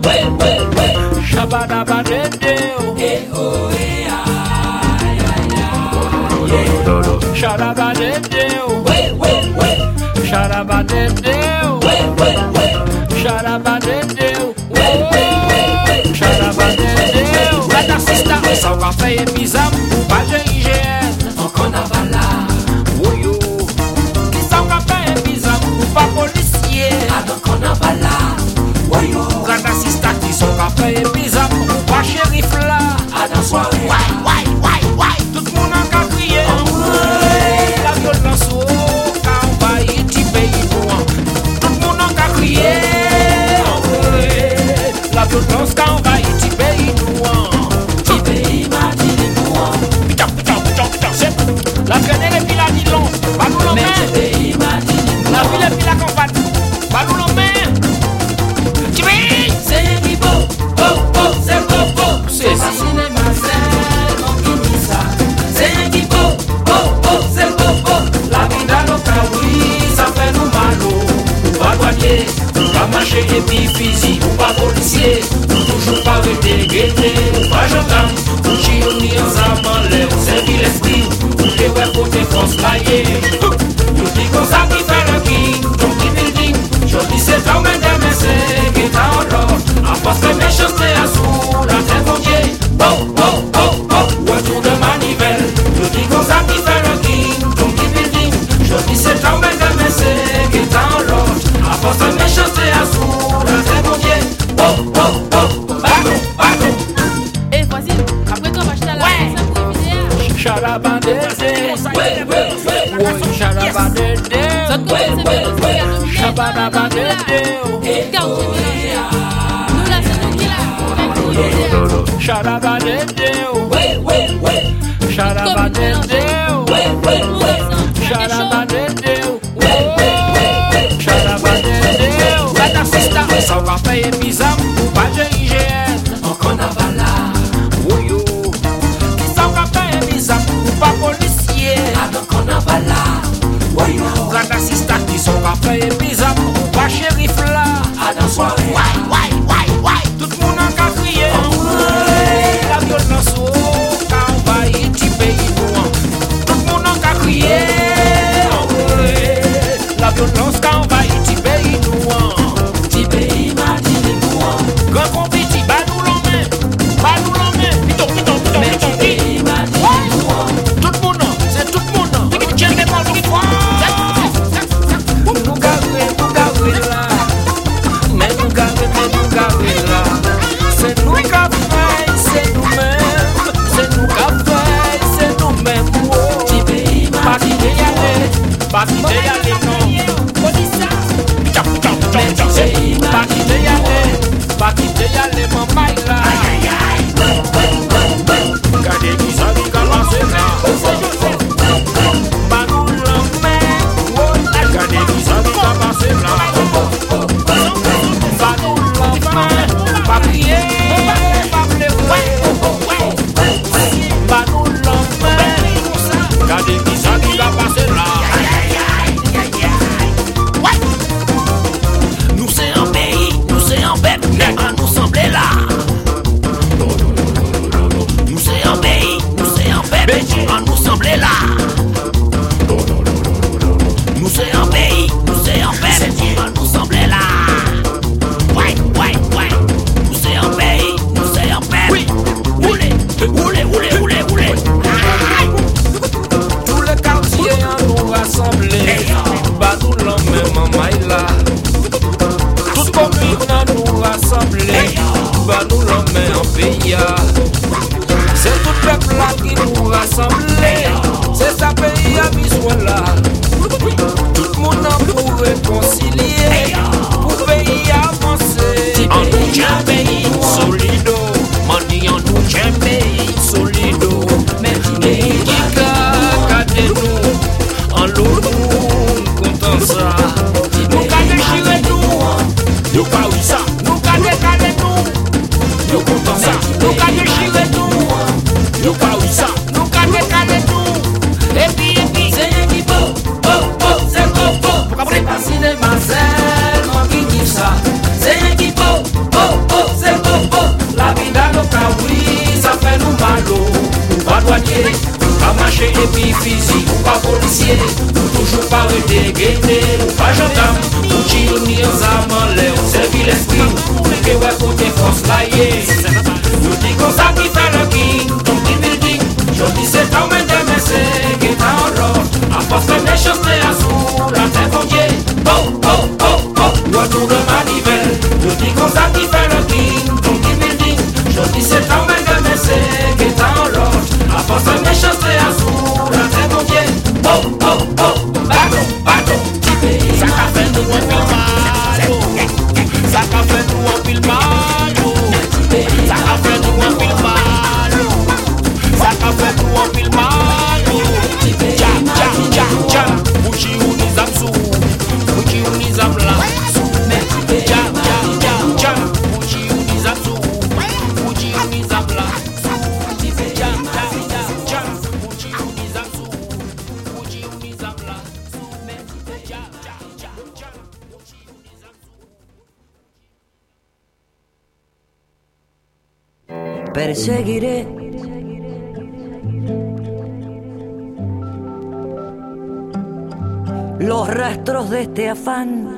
Yo content ça, nous qu'à décaler nous. Yo content ça, nous qu'à déchirer. marcher et puis physique ou pas policier. Ou toujours pas arrêter, guetter ou pas gendarme. Ou tire ni aux âmes en l'air, ou servir l'esprit. Ou que ouais côté force laillée. Nous dit qu'on ça qui fait le king, ton petit building. Je dis c'est ton main de messer, qui est en rose. A force que les choses les assourent, la terre fondier. Oh, oh, oh, oh, retour de manivelle. Je dis qu'on ça qui fait le king, ton petit building. Je dis c'est ton main de messer, qui est en rose. A force que les choses les assourent, la terre fondier. Oh, oh, oh, bateau, bateau. Ça qu'a fait nous un pile malo. Ça qu'a fait nous un pile malo. Ça qu'a fait nous un pile malo. Ça qu'a fait nous un pile malo. Ja, ja, ja, ja. Uchi unizamsu, uchi unizamla. Ja, ja, ja, ja. Uchi unizamsu, uchi unizamla. Ja, ja, ja, ja. Uchi unizamsu, uchi unizamla. Ja, ja, ja, ja. Perseguiré los rastros de este afán.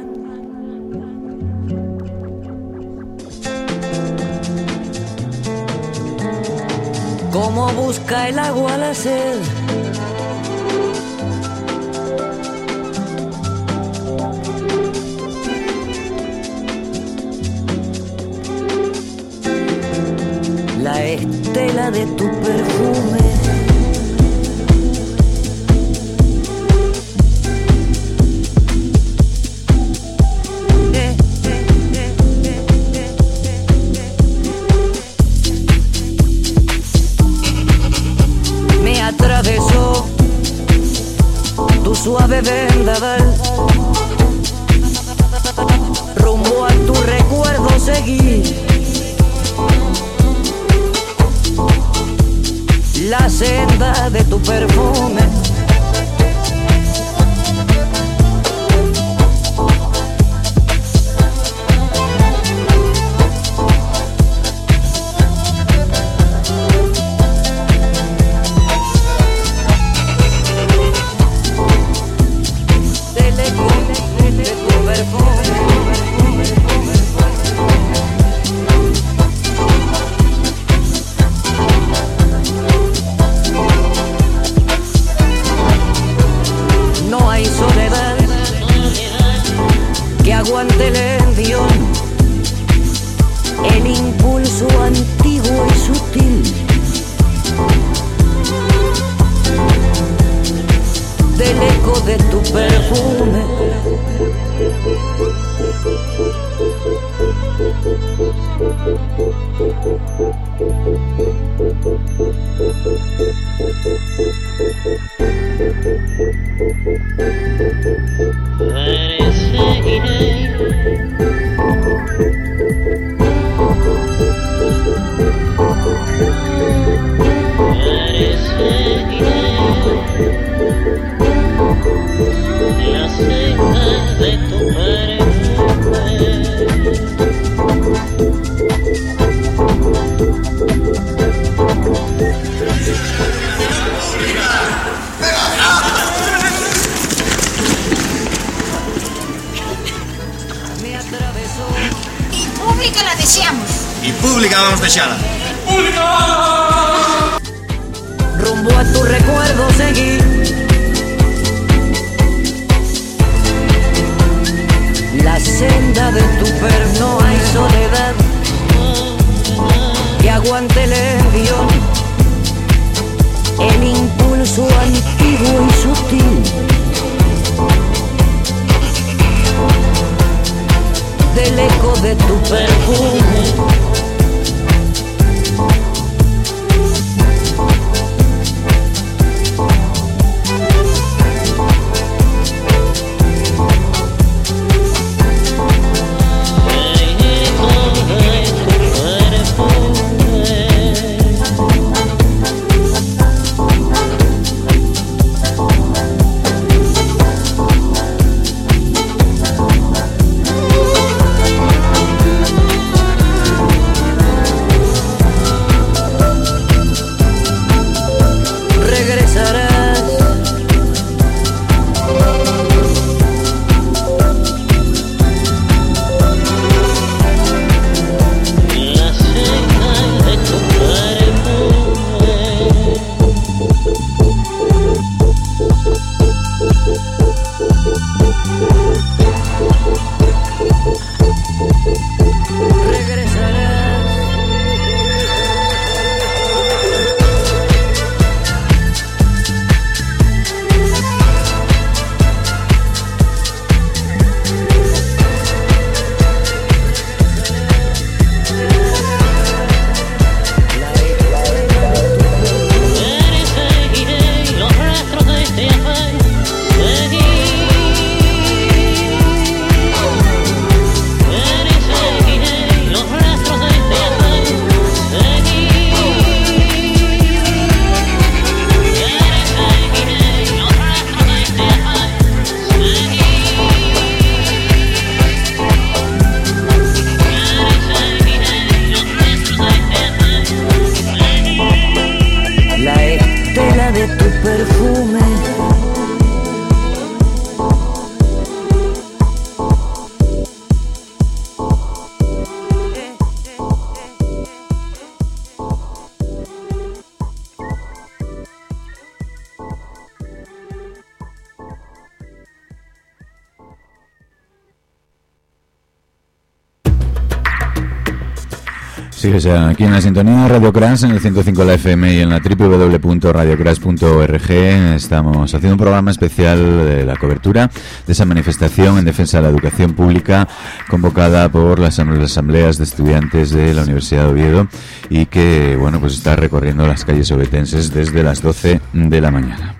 Como busca el agua la sed. La estela de tu perfume. Me atravesó tu suave vendaval. Rumbo a tu recuerdo seguí. La senda de tu perfume. Del eco de tu perfume. No hay soledad que aguante el envión, el impulso antiguo y sutil del eco de tu perfume. La senda de tu perfume. Y pública la deseamos. Y pública vamos a desearla. Rumbo a tu recuerdo seguí. La senda de tu perfume. No hay soledad que aguante el envión, el impulso antiguo y sutil del eco de tu perfume. El eco Sí, o sea, aquí en la sintonía de Radio Crash, en el 105 de la FM y en la www.radiocrash.org estamos haciendo un programa especial de la cobertura de esa manifestación en defensa de la educación pública convocada por las asambleas de estudiantes de la Universidad de Oviedo y que, bueno, pues está recorriendo las calles ovetenses desde las 12 de la mañana.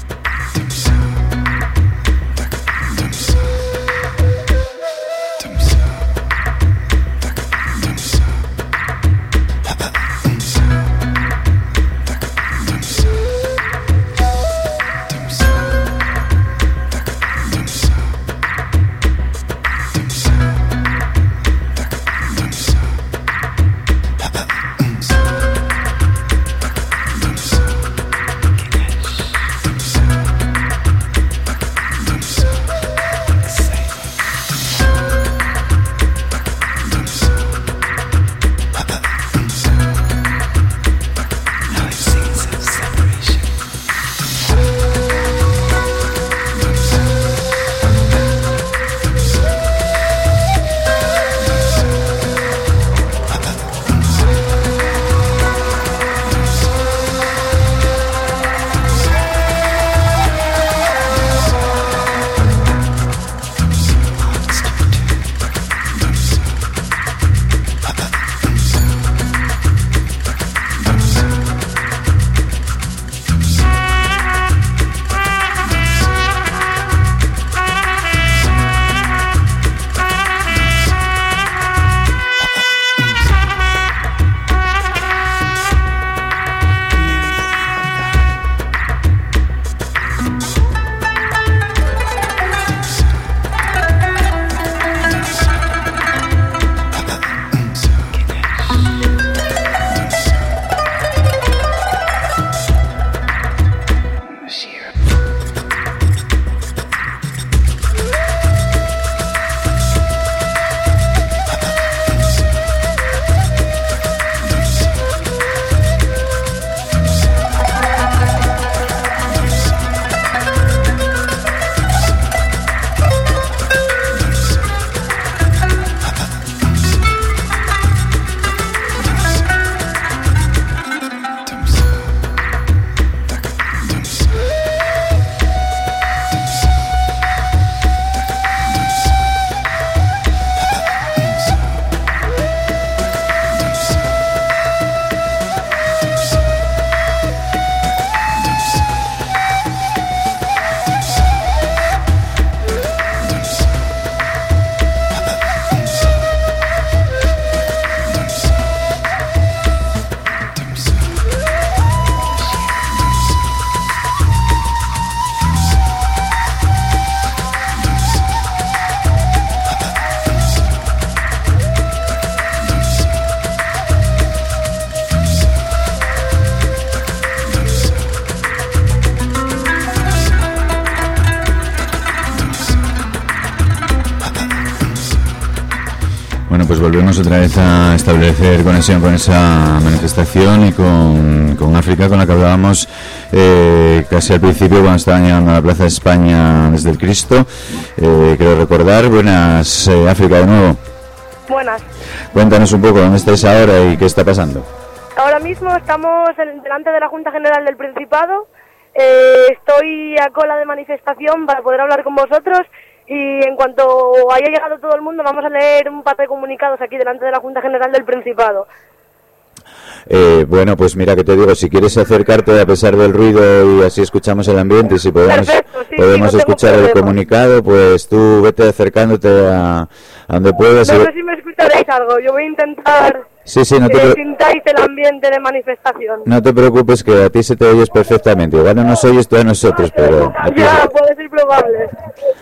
Pues volvemos otra vez a establecer conexión con esa manifestación y con África, con la que hablábamos casi al principio cuando estaban llegando a la Plaza de España desde el Cristo. Quiero recordar, buenas África de nuevo. Buenas. Cuéntanos un poco dónde estáis ahora y qué está pasando. Ahora mismo estamos delante de la Junta General del Principado. Estoy a cola de manifestación para poder hablar con vosotros. Y en cuanto haya llegado todo el mundo, vamos a leer un par de comunicados aquí delante de la Junta General del Principado. Bueno, pues mira que te digo, si quieres acercarte a pesar del ruido y así escuchamos el ambiente y si podemos, podemos escuchar el comunicado, pues tú vete acercándote a donde puedas. No sé si me escucharéis algo, yo voy a intentar no que sintáis el ambiente de manifestación. No te preocupes que a ti se te oyes perfectamente, igual no nos oyes tú a nosotros, pero... Ya, puede ser probable.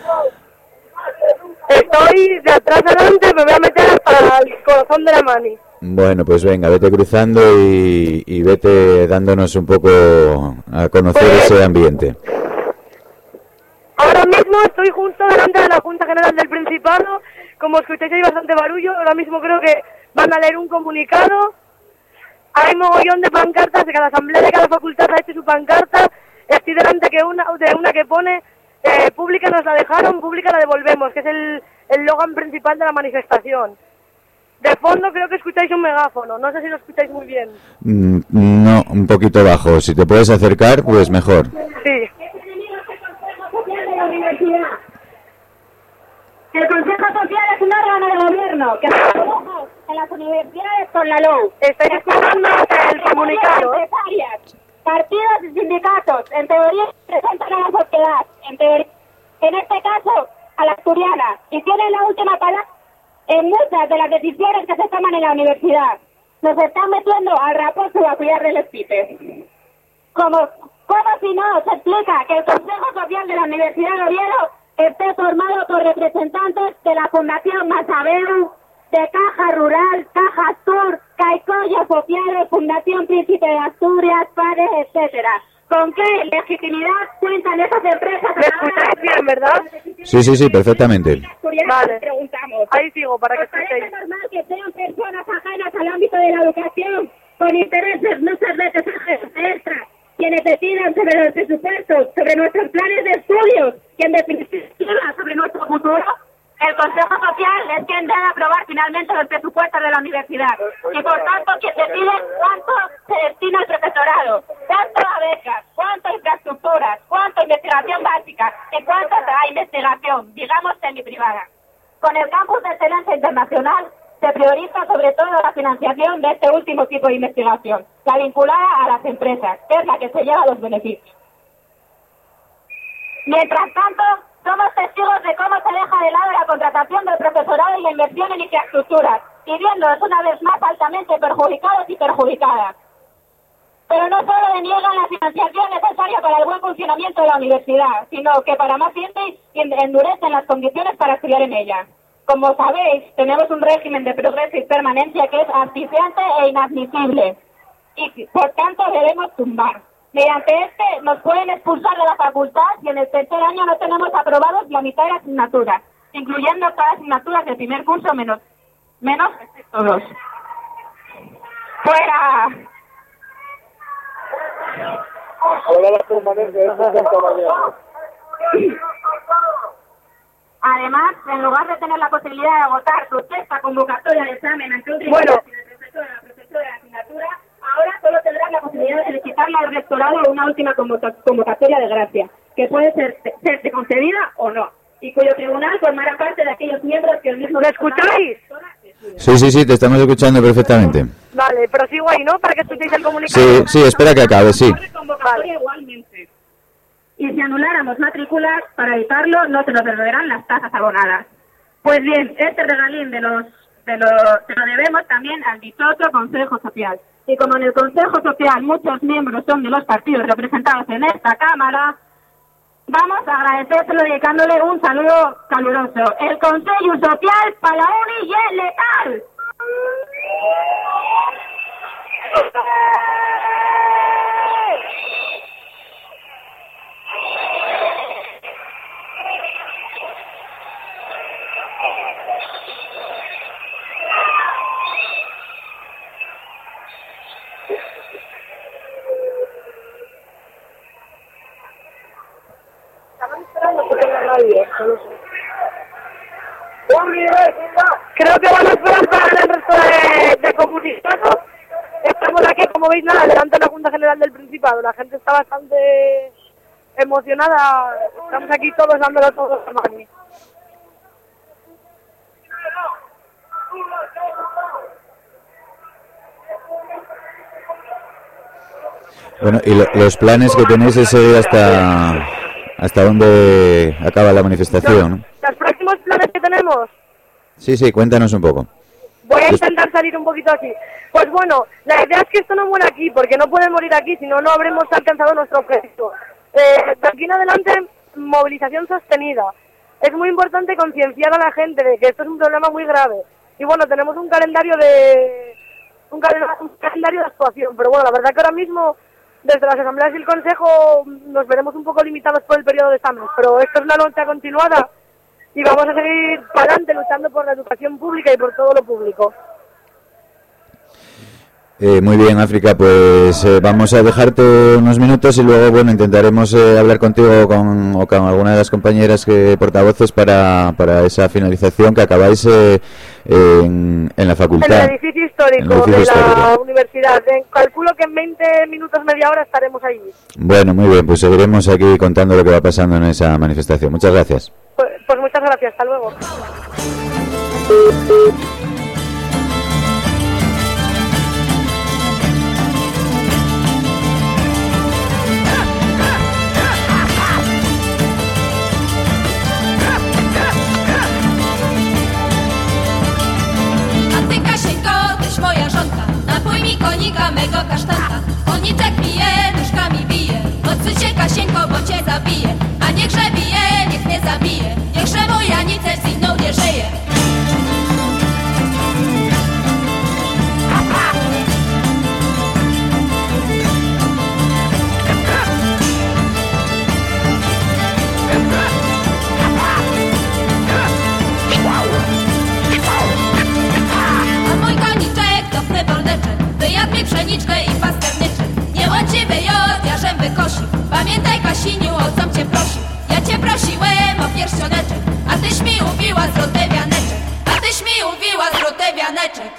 Estoy de atrás adelante, me voy a meter para el corazón de la mani. Bueno, pues venga, vete cruzando y vete dándonos un poco a conocer ese ambiente. Ahora mismo estoy justo delante de la Junta General del Principado. Como escucháis hay bastante barullo, ahora mismo creo que van a leer un comunicado. Hay mogollón de pancartas, de cada asamblea de cada facultad ha hecho su pancarta. Estoy delante de una que pone pública nos la dejaron, pública la devolvemos, que es el eslogan principal de la manifestación. De fondo creo que escucháis un megáfono, no sé si lo escucháis muy bien. No, un poquito bajo. Si te puedes acercar, pues mejor. Sí. El Consejo Social es un órgano de gobierno que trabaja en las universidades con la LOU. Estáis escuchando el comunicado. Empresarias, partidos y sindicatos, en teoría representan a la sociedad, en este caso a la asturiana, y tienen la última palabra en muchas de las decisiones que se toman en la universidad. Nos están metiendo al raposo a cuidar del esquipe. ¿Cómo si no se explica que el Consejo Social de la Universidad de Oviedo esté formado por representantes de la Fundación Masabeu, de Caja Rural, Caja Sur, Caicoya Sociales, Fundación Príncipe de Asturias, PADES, etcétera? ¿Con qué legitimidad cuentan esas empresas? ¿Me escucháis bien, verdad? Sí, perfectamente. Vale. Preguntamos. Ahí sigo, para que escuchéis. ¿Es normal que sean personas ajenas al ámbito de la educación, con intereses muchas veces extras, quienes decidan sobre los presupuestos, sobre nuestros planes de estudios y en definitiva sobre nuestro futuro? El Consejo Social es quien debe aprobar finalmente los presupuestos de la universidad y por tanto quien decide cuánto se destina al profesorado, cuánto a becas, cuánto a infraestructuras, cuánto a investigación básica y cuánto a investigación, digamos semi-privada. Con el Campus de Excelencia Internacional se prioriza sobre todo la financiación de este último tipo de investigación, la vinculada a las empresas, que es la que se lleva los beneficios. Mientras tanto, somos testigos de cómo se deja de lado la contratación del profesorado y la inversión en infraestructuras, y viéndonos una vez más altamente perjudicados y perjudicadas. Pero no solo deniegan la financiación necesaria para el buen funcionamiento de la universidad, sino que para más gente endurecen las condiciones para estudiar en ella. Como sabéis, tenemos un régimen de progreso y permanencia que es asfixiante e inadmisible, y por tanto debemos tumbar. Mediante este nos pueden expulsar de la facultad y en el tercer año no tenemos aprobados la mitad de las asignaturas, incluyendo todas las asignaturas del primer curso menos todos. ¡Fuera! Además, en lugar de tener la posibilidad de agotar su sexta convocatoria de examen ante un tribunal sin el profesor o la profesora de la asignatura, ahora solo tendrán la posibilidad de solicitarle al rectorado una última convocatoria de gracia, que puede ser concedida o no, y cuyo tribunal formará parte de aquellos miembros que el mismo... ¿Me escucháis? Sí, te estamos escuchando perfectamente. Vale, pero sigo ahí, ¿no? Para que escuchéis el comunicado. Sí, espera que acabe, sí. Convocatoria igualmente. Y si anuláramos matrículas, para evitarlo, no se nos devolverán las tasas abonadas. Pues bien, este regalín se lo debemos también al dichoso Consejo Social. Y como en el Consejo Social muchos miembros son de los partidos representados en esta Cámara, vamos a agradecérselo dedicándole un saludo caluroso. El Consejo Social para la uni y letal. Creo que van a esperar para el resto de comunicados. Estamos aquí, como veis, delante de la Junta General del Principado. La gente está bastante emocionada. Estamos aquí todos dándolo todo a Mani. Bueno, y los planes que tenéis es hasta dónde acaba la manifestación, ¿no? Los próximos planes que tenemos. Sí, cuéntanos un poco. Voy a intentar salir un poquito así. Pues bueno, la idea es que esto no muera aquí, porque no puede morir aquí, si no, no habremos alcanzado nuestro objetivo. De aquí en adelante, movilización sostenida. Es muy importante concienciar a la gente de que esto es un problema muy grave. Y bueno, tenemos un calendario de actuación, pero bueno, la verdad que ahora mismo, desde las asambleas y el consejo, nos veremos un poco limitados por el periodo de exámenes, pero esto es una lucha continuada y vamos a seguir para adelante luchando por la educación pública y por todo lo público. Muy bien, África, pues vamos a dejarte unos minutos y luego, bueno, intentaremos hablar contigo o con alguna de las compañeras portavoces para esa finalización que acabáis en la facultad. En el edificio histórico de la universidad. Calculo que en 20 minutos, media hora estaremos allí. Bueno, muy bien, pues seguiremos aquí contando lo que va pasando en esa manifestación. Muchas gracias. Pues muchas gracias, hasta luego. Moja żonka, napój mi konika mego kasztanka. Koniczek pije, nóżkami bije. Odsuń się, Kasieńko, bo cię zabije. A niechże bije, niech nie zabije. Niechże mój Anicer z inną nie żyje. Wyjadł mi pszeniczkę i pasternyczek. Nie łączywy jod, ja żem wykosi. Pamiętaj, Kasiniu, o co cię prosi. Ja cię prosiłem o pierścioneczek, a tyś mi ubiła złoty wianeczek. A tyś mi ubiła złoty wianeczek.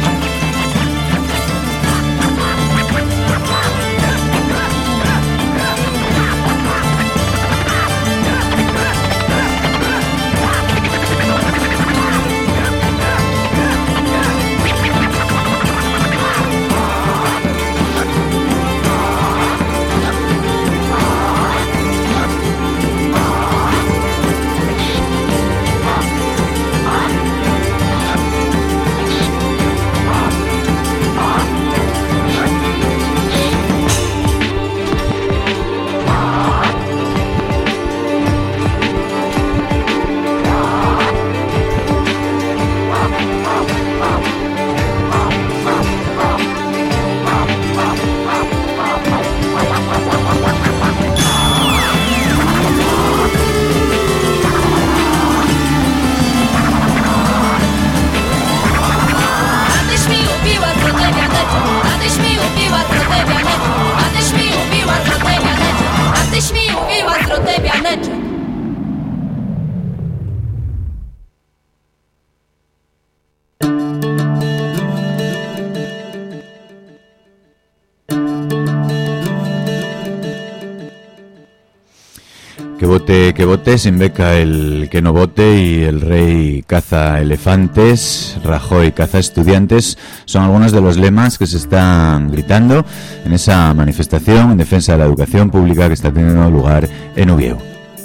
Que vote, sin beca el que no vote, y el rey caza elefantes, Rajoy caza estudiantes, son algunos de los lemas que se están gritando en esa manifestación en defensa de la educación pública que está teniendo lugar en Uvieu.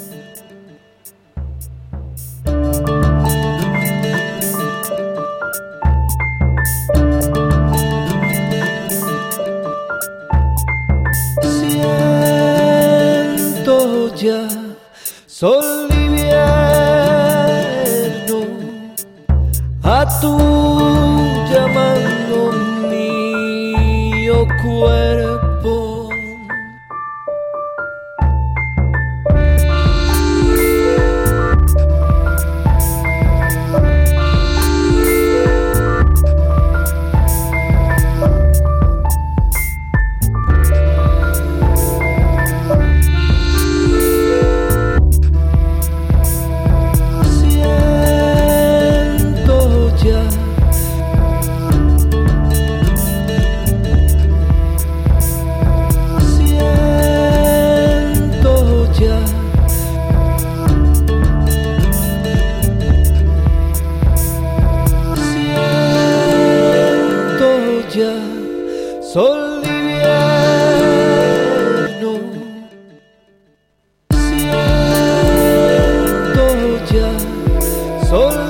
Sol invierno a tu llamando mío cuerpo. Sol invierno, siento ya, sol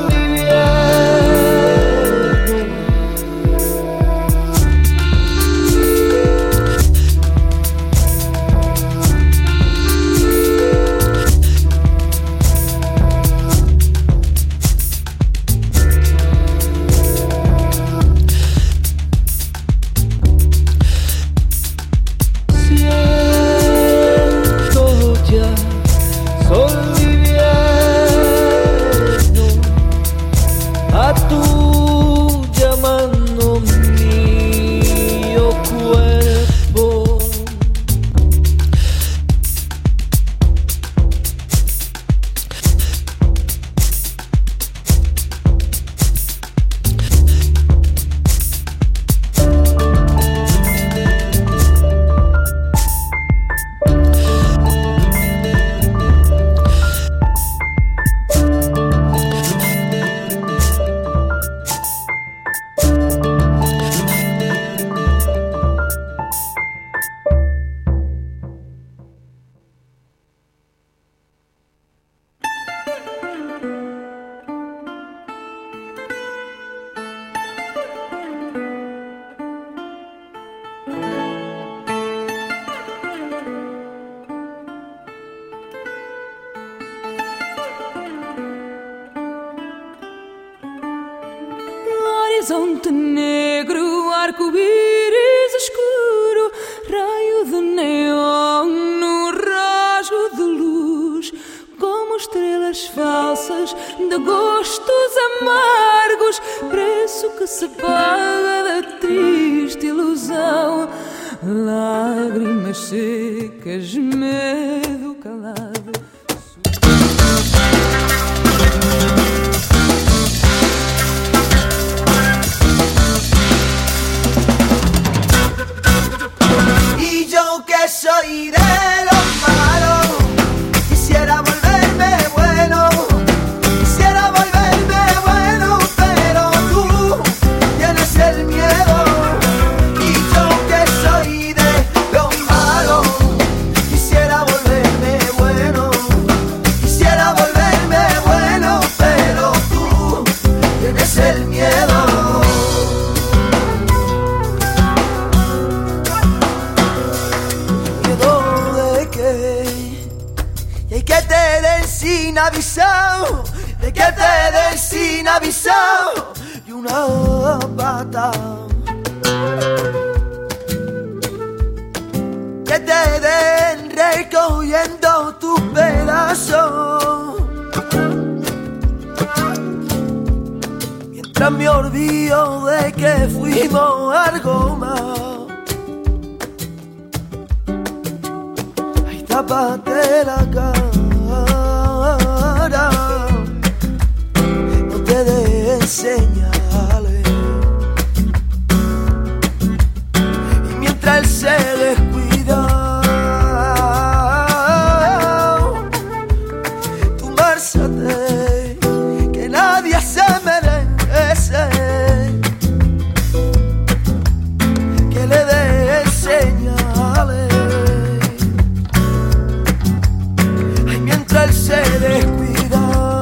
se paga da triste ilusão. Lágrimas secas, medo calado. Y yo que soy de los malos, quisiera volverme bueno, quisiera volverme bueno, pero tú tienes el miedo. Y yo que soy de los malos, quisiera volverme bueno, quisiera volverme bueno, pero tú tienes el miedo. Que te den sin avisado, de que te den sin avisado y una pata. Que te den recogiendo tus pedazos, mientras me olvido de que fuimos algo más. Ay, tápate la cara, no te des señales. Y mientras él se descuida, tú márchate, que nadie se merece que le des señales. Ay, mientras él se descuida,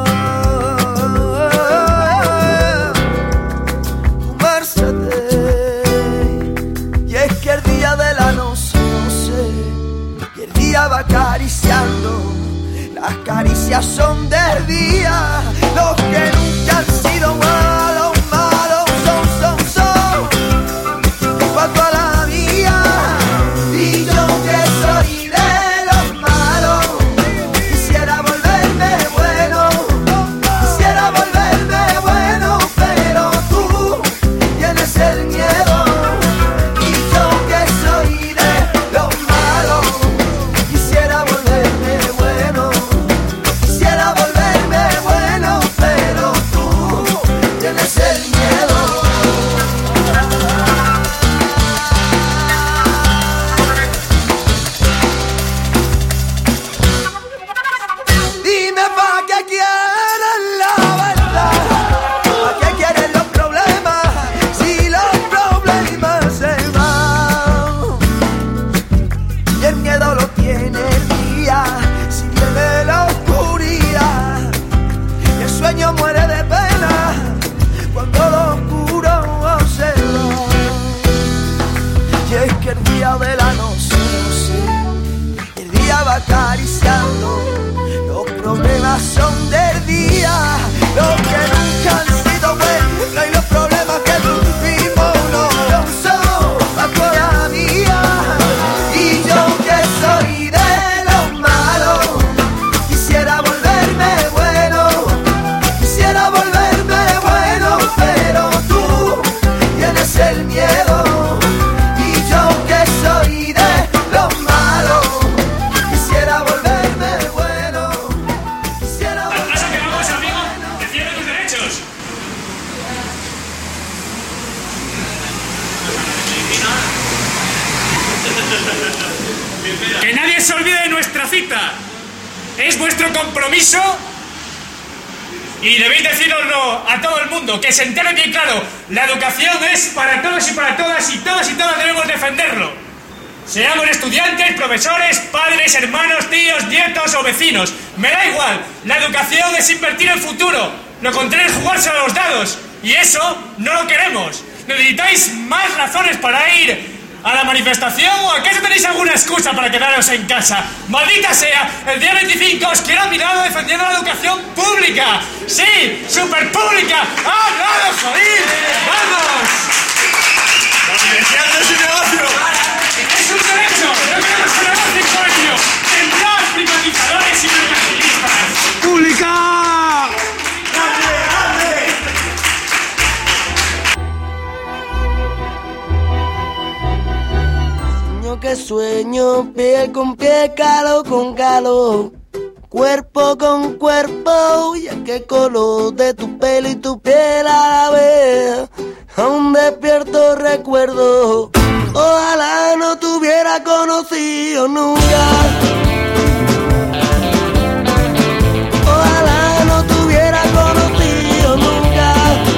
tú márchate. Y es que el día de la noche, no sé, y el día va acariciando. Las caricias son del día, los que nunca han sido malos, malos son pa' toda la vida. Y yo que soy de los malos, quisiera volverme bueno, quisiera volverme bueno, pero tú tienes el miedo. Y yo que soy de los malos, quisiera volverme bueno, quisiera volverme bueno, pero tú tienes el miedo. Dime pa' qué quieren la verdad, pa' qué quieren los problemas, si los problemas se van. Y el miedo lo tiene el día, si viene la oscuridad. Y el sueño muere de pena cuando lo oscuro se va. Y es que el día de la noche, no sé, el día va acariciando. Los problemas son del día, los que nunca han sido buenos, y los problemas que tuvimos no lo son pa' toda la vida. Y yo que soy de los malos, quisiera volverme bueno, quisiera volverme bueno, pero tú tienes el miedo. Y yo que soy de los malos, quisiera volverme bueno, quisiera volverme Eso que vamos, amigo, defiende tus derechos. Que nadie se olvide de nuestra cita. Es vuestro compromiso y debéis decíroslo a todo el mundo, que se entere bien claro. La educación es para todos y para todas, y todos y todas debemos defenderlo. Seamos estudiantes, profesores, padres, hermanos, tíos, nietos o vecinos. Me da igual. La educación es invertir en futuro. Lo contrario es jugarse a los dados. Y eso no lo queremos. ¿Necesitáis más razones para ir a la manifestación o acaso tenéis alguna excusa para quedaros en casa? ¡Maldita sea! El día 25 os quiero a mi lado defendiendo la educación pública. ¡Sí! ¡Súper pública! ¡Ah, claro, joder! ¡Vamos! La universidad no es un negocio. ¡Es un derecho! ¡No queremos que negocien con ello! ¡Tendrás privatizadores y mercantilistas! ¡Pública! lo que sueño, piel con piel, calor con calor, cuerpo con cuerpo, y aquel color de tu pelo y tu piel a la vez, aún despierto recuerdo. Ojalá no te hubiera conocido nunca. Ojalá no te hubiera conocido nunca.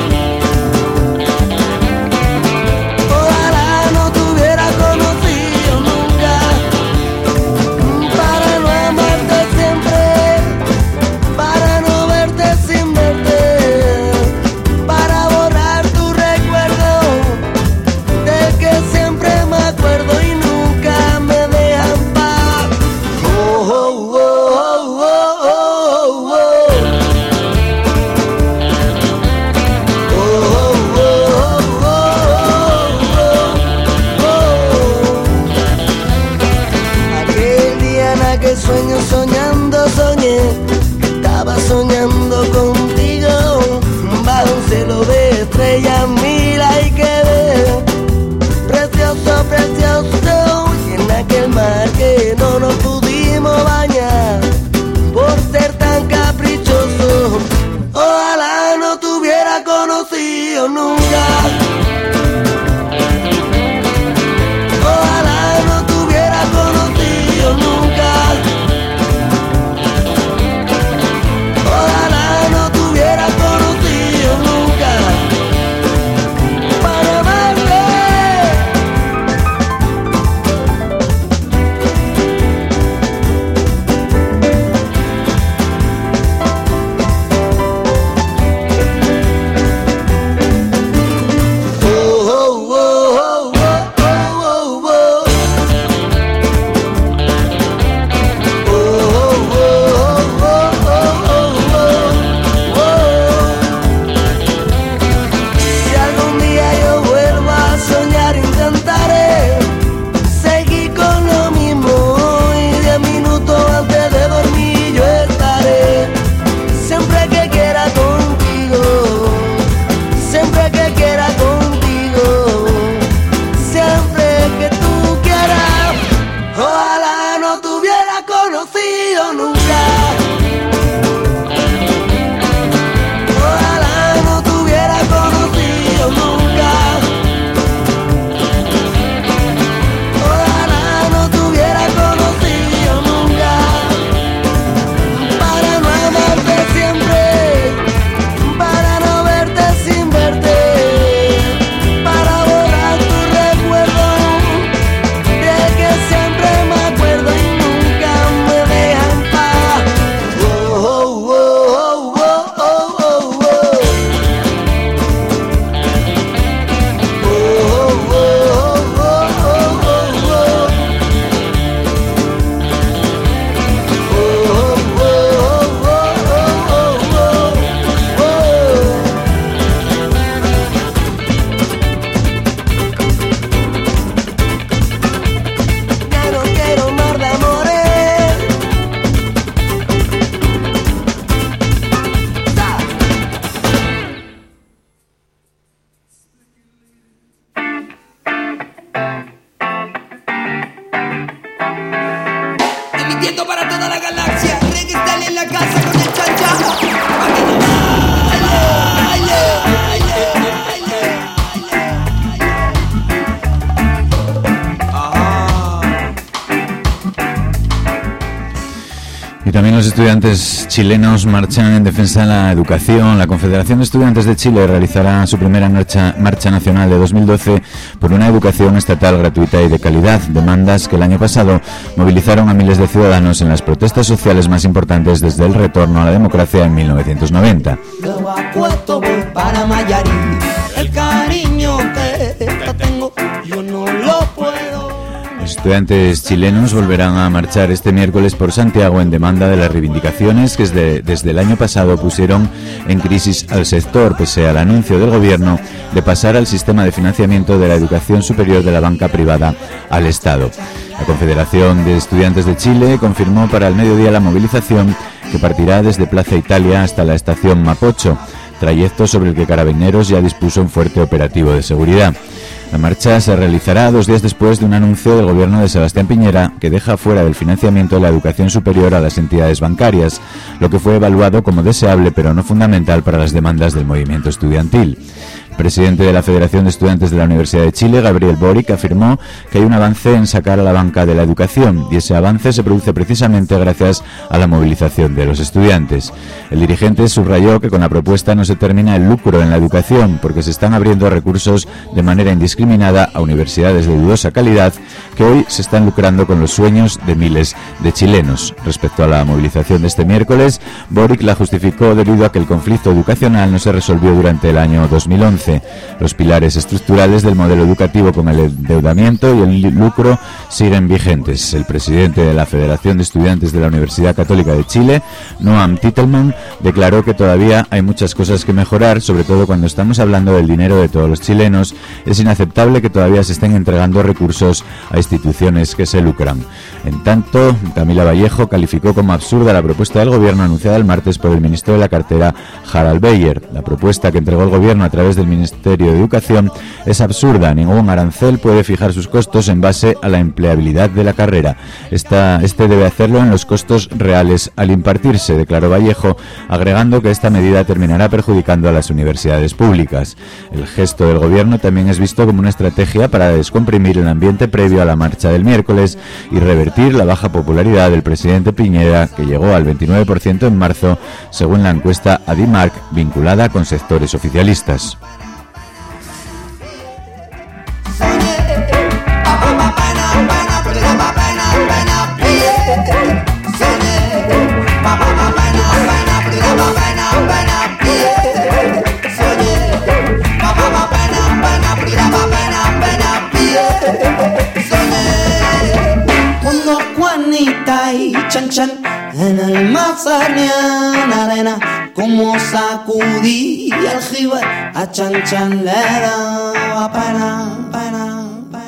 Ojalá no te hubiera conocido nunca. Para no amarte siempre, para no verte sin verte, para borrar tu recuerdo del que siempre me acuerdo y nunca me dejan paz. Oh, oh, oh, oh, oh, oh, oh. Aquel día en aquel sueño soñando soñé que estaba soñando contigo bajo un cielo de estrellas, mira y que veo precioso, precioso, y en aquel mar que no nos pudimos bañar por ser tan caprichoso. Ojalá no te hubiera conocido nunca. Ojalá no te hubiera conocido nunca. Ojalá no te hubiera conocido nunca. Para amarte. Oh, oh, oh, oh, oh, oh, oh. Si algún día yo vuelvo a soñar, intentaré seguir con lo mismo y 10 minutos antes de dormir yo estaré. Siempre que quiera contigo, siempre que quiera contigo, siempre que tú quieras. Ojalá no te hubiera conocido nunca. Ojalá no te hubiera conocido nunca. Ojalá no te hubiera conocido nunca. Para no amarte siempre, para no verte sin verte, para borrar tu recuerdo de que siempre me acuerdo y nunca me dejan paz. Oh, oh, oh, oh, oh, oh, oh, oh. Ya no quiero más de amores. Emitiendo para toda la galaxia, reggae en la casa con el chancha. Y también los estudiantes chilenos marchan en defensa de la educación. La Confederación de Estudiantes de Chile realizará su primera marcha nacional de 2012 por una educación estatal gratuita y de calidad, demandas que el año pasado movilizaron a miles de ciudadanos en las protestas sociales más importantes desde el retorno a la democracia en 1990. Luego acuesto voy para Mayarí. El cariño que te tengo yo no lo puedo. Los estudiantes chilenos volverán a marchar este miércoles por Santiago en demanda de las reivindicaciones que desde el año pasado pusieron en crisis al sector, pese al anuncio del gobierno de pasar al sistema de financiamiento de la educación superior de la banca privada al Estado. La Confederación de Estudiantes de Chile confirmó para el mediodía la movilización, que partirá desde Plaza Italia hasta la estación Mapocho. trayecto sobre el que Carabineros ya dispuso un fuerte operativo de seguridad. La marcha se realizará 2 días después de un anuncio del gobierno de Sebastián Piñera que deja fuera del financiamiento de la educación superior a las entidades bancarias, lo que fue evaluado como deseable pero no fundamental para las demandas del movimiento estudiantil. El presidente de la Federación de Estudiantes de la Universidad de Chile, Gabriel Boric, afirmó que hay un avance en sacar a la banca de la educación y ese avance se produce precisamente gracias a la movilización de los estudiantes. El dirigente subrayó que con la propuesta no se termina el lucro en la educación porque se están abriendo recursos de manera indiscriminada a universidades de dudosa calidad que hoy se están lucrando con los sueños de miles de chilenos. Respecto a la movilización de este miércoles, Boric la justificó debido a que el conflicto educacional no se resolvió durante el año 2011. Los pilares estructurales del modelo educativo con el endeudamiento y el lucro siguen vigentes. El presidente de la Federación de Estudiantes de la Universidad Católica de Chile, Noam Titelman, declaró que todavía hay muchas cosas que mejorar, sobre todo cuando estamos hablando del dinero de todos los chilenos. Es inaceptable que todavía se estén entregando recursos a instituciones que se lucran. En tanto, Camila Vallejo calificó como absurda la propuesta del gobierno anunciada el martes por el ministro de la cartera, Harald Beyer. La propuesta que entregó el gobierno a través del Ministerio de Educación es absurda. Ningún arancel puede fijar sus costos en base a la empleabilidad de la carrera. Este debe hacerlo en los costos reales al impartirse, declaró Vallejo, agregando que esta medida terminará perjudicando a las universidades públicas. El gesto del gobierno también es visto como una estrategia para descomprimir el ambiente previo a la marcha del miércoles y revertir la baja popularidad del presidente Piñera, que llegó al 29% en marzo, según la encuesta Adimark, vinculada con sectores oficialistas. Cuando Juanita y Chan Chan en el Mazarian arena, como sacudí el jibe, a Chan Chan le daba pena, pena.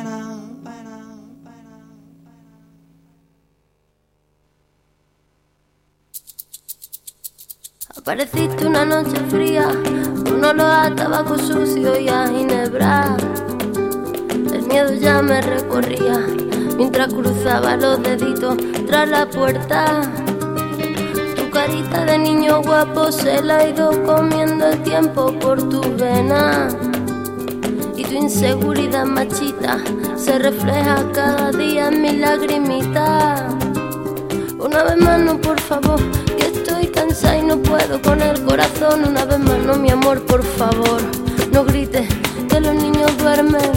Apareciste una noche fría, un olor a tabaco sucio y a ginebra. El miedo ya me recorría mientras cruzaba los deditos tras la puerta. Tu carita de niño guapo se la ha ido comiendo el tiempo por tus venas. Y tu inseguridad machita se refleja cada día en mi lagrimita. Una vez más no, por favor, que estoy cansada y no puedo con el corazón. Una vez más no, mi amor, por favor, no grites que los niños duermen.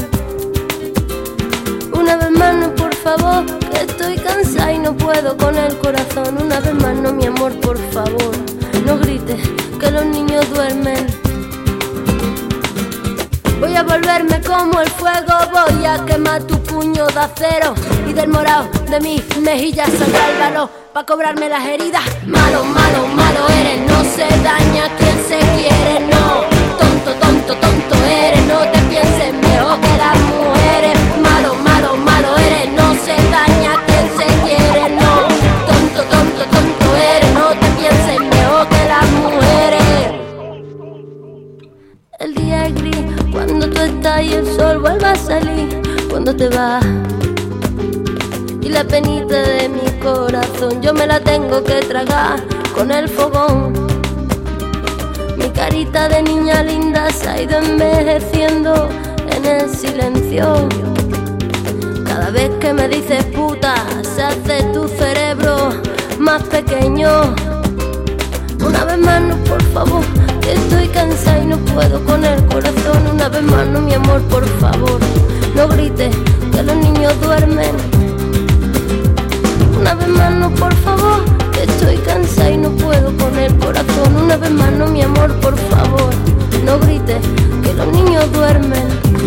Una vez más no, por favor, que estoy cansada y no puedo con el corazón. Una vez más no, mi amor, por favor, no grites que los niños duermen. Voy a volverme como el fuego, voy a quemar tu puño de acero y del morado de mis mejillas saldrá el valor pa' cobrarme las heridas. Malo, malo, malo eres, no se daña quien se quiere, no. Tonto, tonto, tonto eres, no te pienses mejor que las mujeres. Malo, malo, malo eres, no se daña quien se quiere, no. Tonto, tonto, tonto eres, no te pienses mejor que las mujeres. El día es gris cuando tú estás y el sol vuelve a salir cuando te vas. Y la penita de mi corazón yo me la tengo que tragar con el fogón. Mi carita de niña linda se ha ido envejeciendo en el silencio. Cada vez que me dices puta se hace tu cerebro más pequeño. Una vez más no, por favor, que estoy cansada y no puedo con el corazón. Una vez más no, mi amor, por favor, no grites que los niños duermen. Una vez más no, por favor, que estoy cansada y no puedo con el corazón. Una vez más no, mi amor, por favor, no grites que los niños duermen.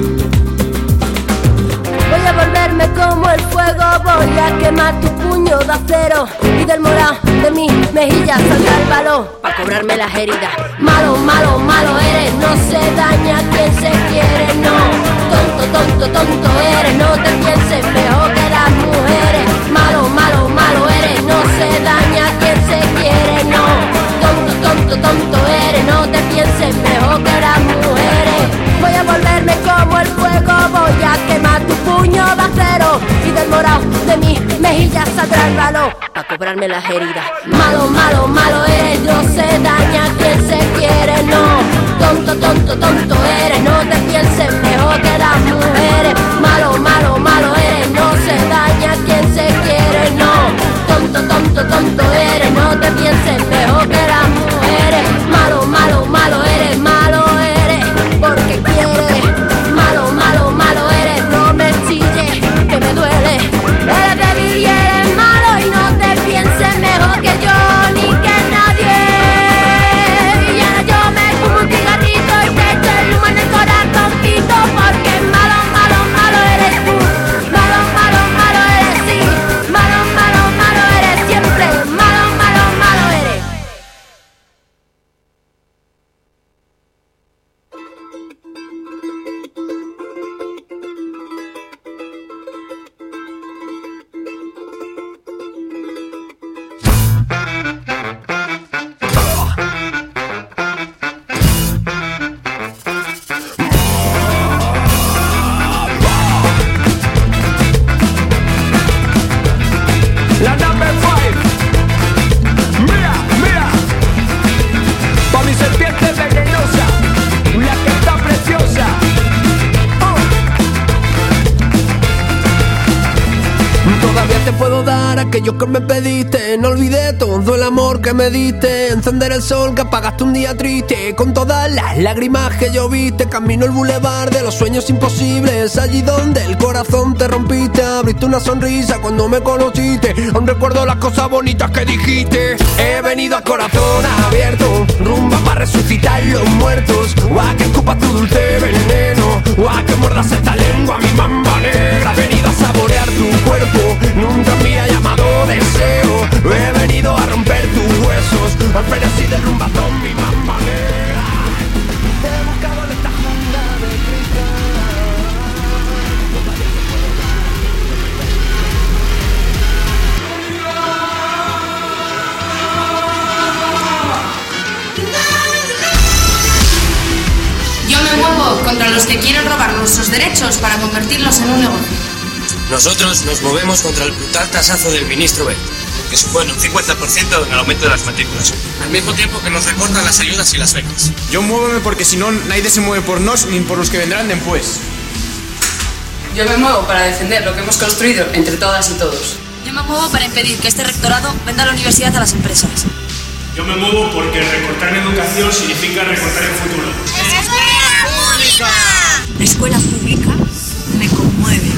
Voy a volverme como el fuego, voy a quemar tu puño de acero y del morado de mis mejillas saldrá el valor pa' cobrarme las heridas. Malo, malo, malo eres, no se daña quien se quiere, no. Tonto, tonto, tonto eres, no te pienses mejor que las mujeres. Malo, malo, malo eres, no se daña quien se quiere, no. Tonto, tonto, tonto eres, no te pienses cobrarme las heridas. Malo, malo, malo eres, no se daña quien se quiere, no. Tonto, tonto, tonto eres, no te pienses mejor que las mujeres. Malo, malo, malo eres, no se daña quien se quiere, no. Tonto, tonto, tonto eres, no te pienses mejor que las mujeres. Malo, malo, malo eres, porque quieres. Malo, malo, malo eres, no me chilles, que me duele. Eres débil y eres malo y no te pienses mejor que yo ni que nadie. Y ahora yo me fumo un cigarrito y te echo el humo en el corazoncito, porque malo, malo, malo eres tú. Malo, malo, malo eres sí. Malo, malo, malo eres siempre. Malo, malo, malo eres. La number 5. Mira, mira. Pa' mi serpiente venenosa, la que está preciosa. Todavía te puedo dar aquello que me pediste. No olvidé todo el amor que me diste. Encender el sol que apagaste un día triste. Con todas las lágrimas que lloviste. Camino el bulevar de los sueños imposibles. Allí donde el corazón te rompiste. Abriste una sonrisa cuando me conociste. Aún recuerdo las cosas bonitas que dijiste. He venido a corazón abierto, rumba para resucitar los muertos. Guau, que escupas tu dulce veneno. Guau, que muerdas esta lengua, mi mamba negra. He venido a saborear tu cuerpo, nunca me ha llamado deseo. He venido a romper tus huesos, al frenesí del rumbatón, mi mamba negra. Te he buscado en esta jungla de cristal. Yo me muevo contra los que quieren robar nuestros derechos para convertirlos en un negocio. Nosotros nos movemos contra el brutal tasazo del ministro B, que supone un 50% en el aumento de las matrículas, al mismo tiempo que nos recortan las ayudas y las becas. Yo muéveme porque si no, nadie se mueve por nos ni por los que vendrán después. Yo me muevo para defender lo que hemos construido entre todas y todos. Yo me muevo para impedir que este rectorado venda la universidad a las empresas. Yo me muevo porque recortar en educación significa recortar el futuro. ¡Escuela pública! La escuela pública me conmueve.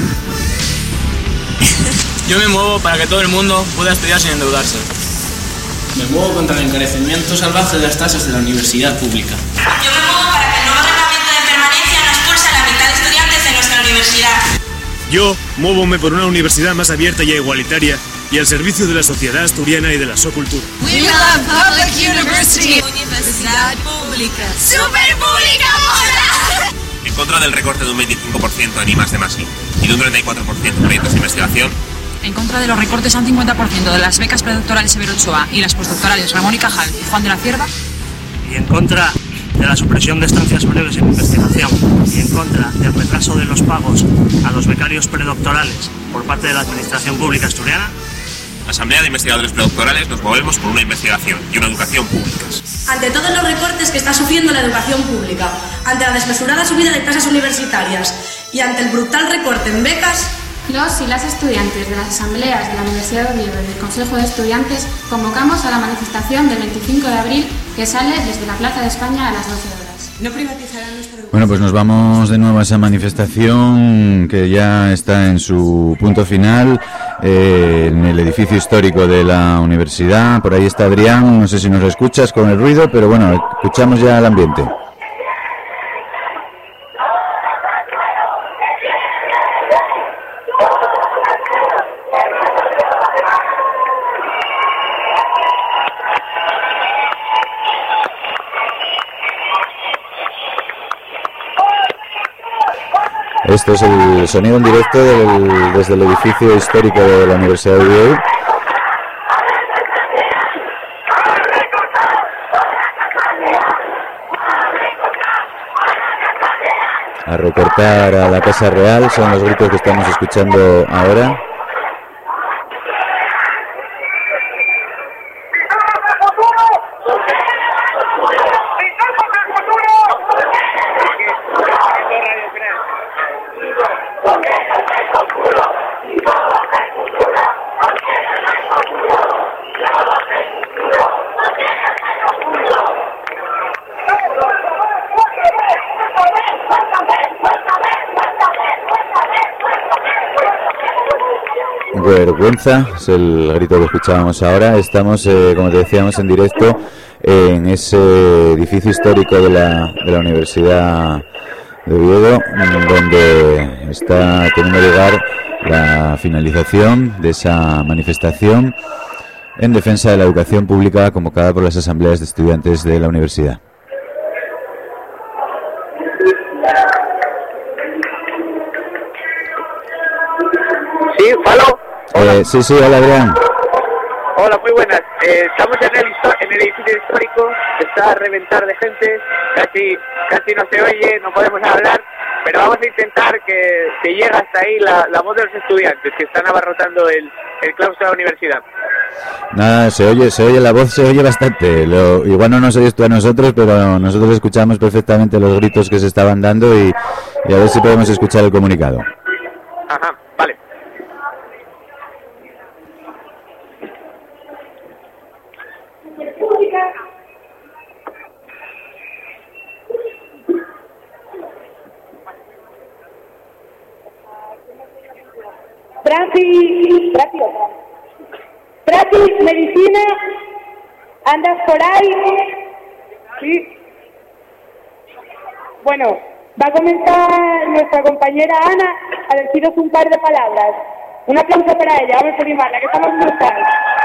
Yo me muevo para que todo el mundo pueda estudiar sin endeudarse. Me muevo contra el encarecimiento salvaje de las tasas de la universidad pública. Yo me muevo para que el nuevo reglamento de permanencia no expulse a la mitad de estudiantes de nuestra universidad. Yo móvome por una universidad más abierta y igualitaria y al servicio de la sociedad asturiana y de la socultura. We love public university. Universidad pública. ¡Super pública, mola! En contra del recorte de un 25% en I+D+I y de un 34% en proyectos de investigación. En contra de los recortes a un 50% de las becas predoctorales Severo Ochoa y las postdoctorales Ramón y Cajal y Juan de la Cierva. Y en contra de la supresión de estancias breves en investigación. Y en contra del retraso de los pagos a los becarios predoctorales por parte de la Administración Pública Asturiana. La Asamblea de Investigadores Predoctorales nos movemos por una investigación y una educación públicas. Ante todos los recortes que está sufriendo la educación pública, ante la desmesurada subida de tasas universitarias y ante el brutal recorte en becas, Los y las estudiantes de las asambleas de la Universidad de Oviedo y del Consejo de Estudiantes convocamos a la manifestación del 25 de abril que sale desde la Plaza de España a las 12 horas. No privatizarán nuestra educación. Bueno, pues nos vamos de nuevo a esa manifestación que ya está en su punto final en el edificio histórico de la universidad. Por ahí está Adrián, no sé si nos escuchas con el ruido, pero bueno, escuchamos ya el ambiente. Esto es el sonido en directo desde el edificio histórico de la Universidad de Oviedo. A recortar a la Casa Real, son los gritos que estamos escuchando ahora. vergüenza, es el grito que escuchábamos ahora. Estamos, como te decíamos, en directo en ese edificio histórico de la Universidad de Oviedo, donde está teniendo lugar la finalización de esa manifestación en defensa de la educación pública convocada por las asambleas de estudiantes de la universidad. Sí, ¿aló? Sí, hola Adrián. Hola, muy buenas. Estamos en el edificio histórico, está a reventar de gente, casi no se oye, no podemos hablar, pero vamos a intentar que llegue hasta ahí la voz de los estudiantes que están abarrotando el claustro de la universidad. Nada, se oye, la voz se oye bastante. Igual no nos oyes tú a nosotros, pero nosotros escuchamos perfectamente los gritos que se estaban dando y a ver si podemos escuchar el comunicado. Ajá, vale. Francis, medicina, andas por ahí. Sí. Bueno, va a comenzar nuestra compañera Ana a deciros un par de palabras. Un aplauso para ella, vamos a animarla, que estamos brutales.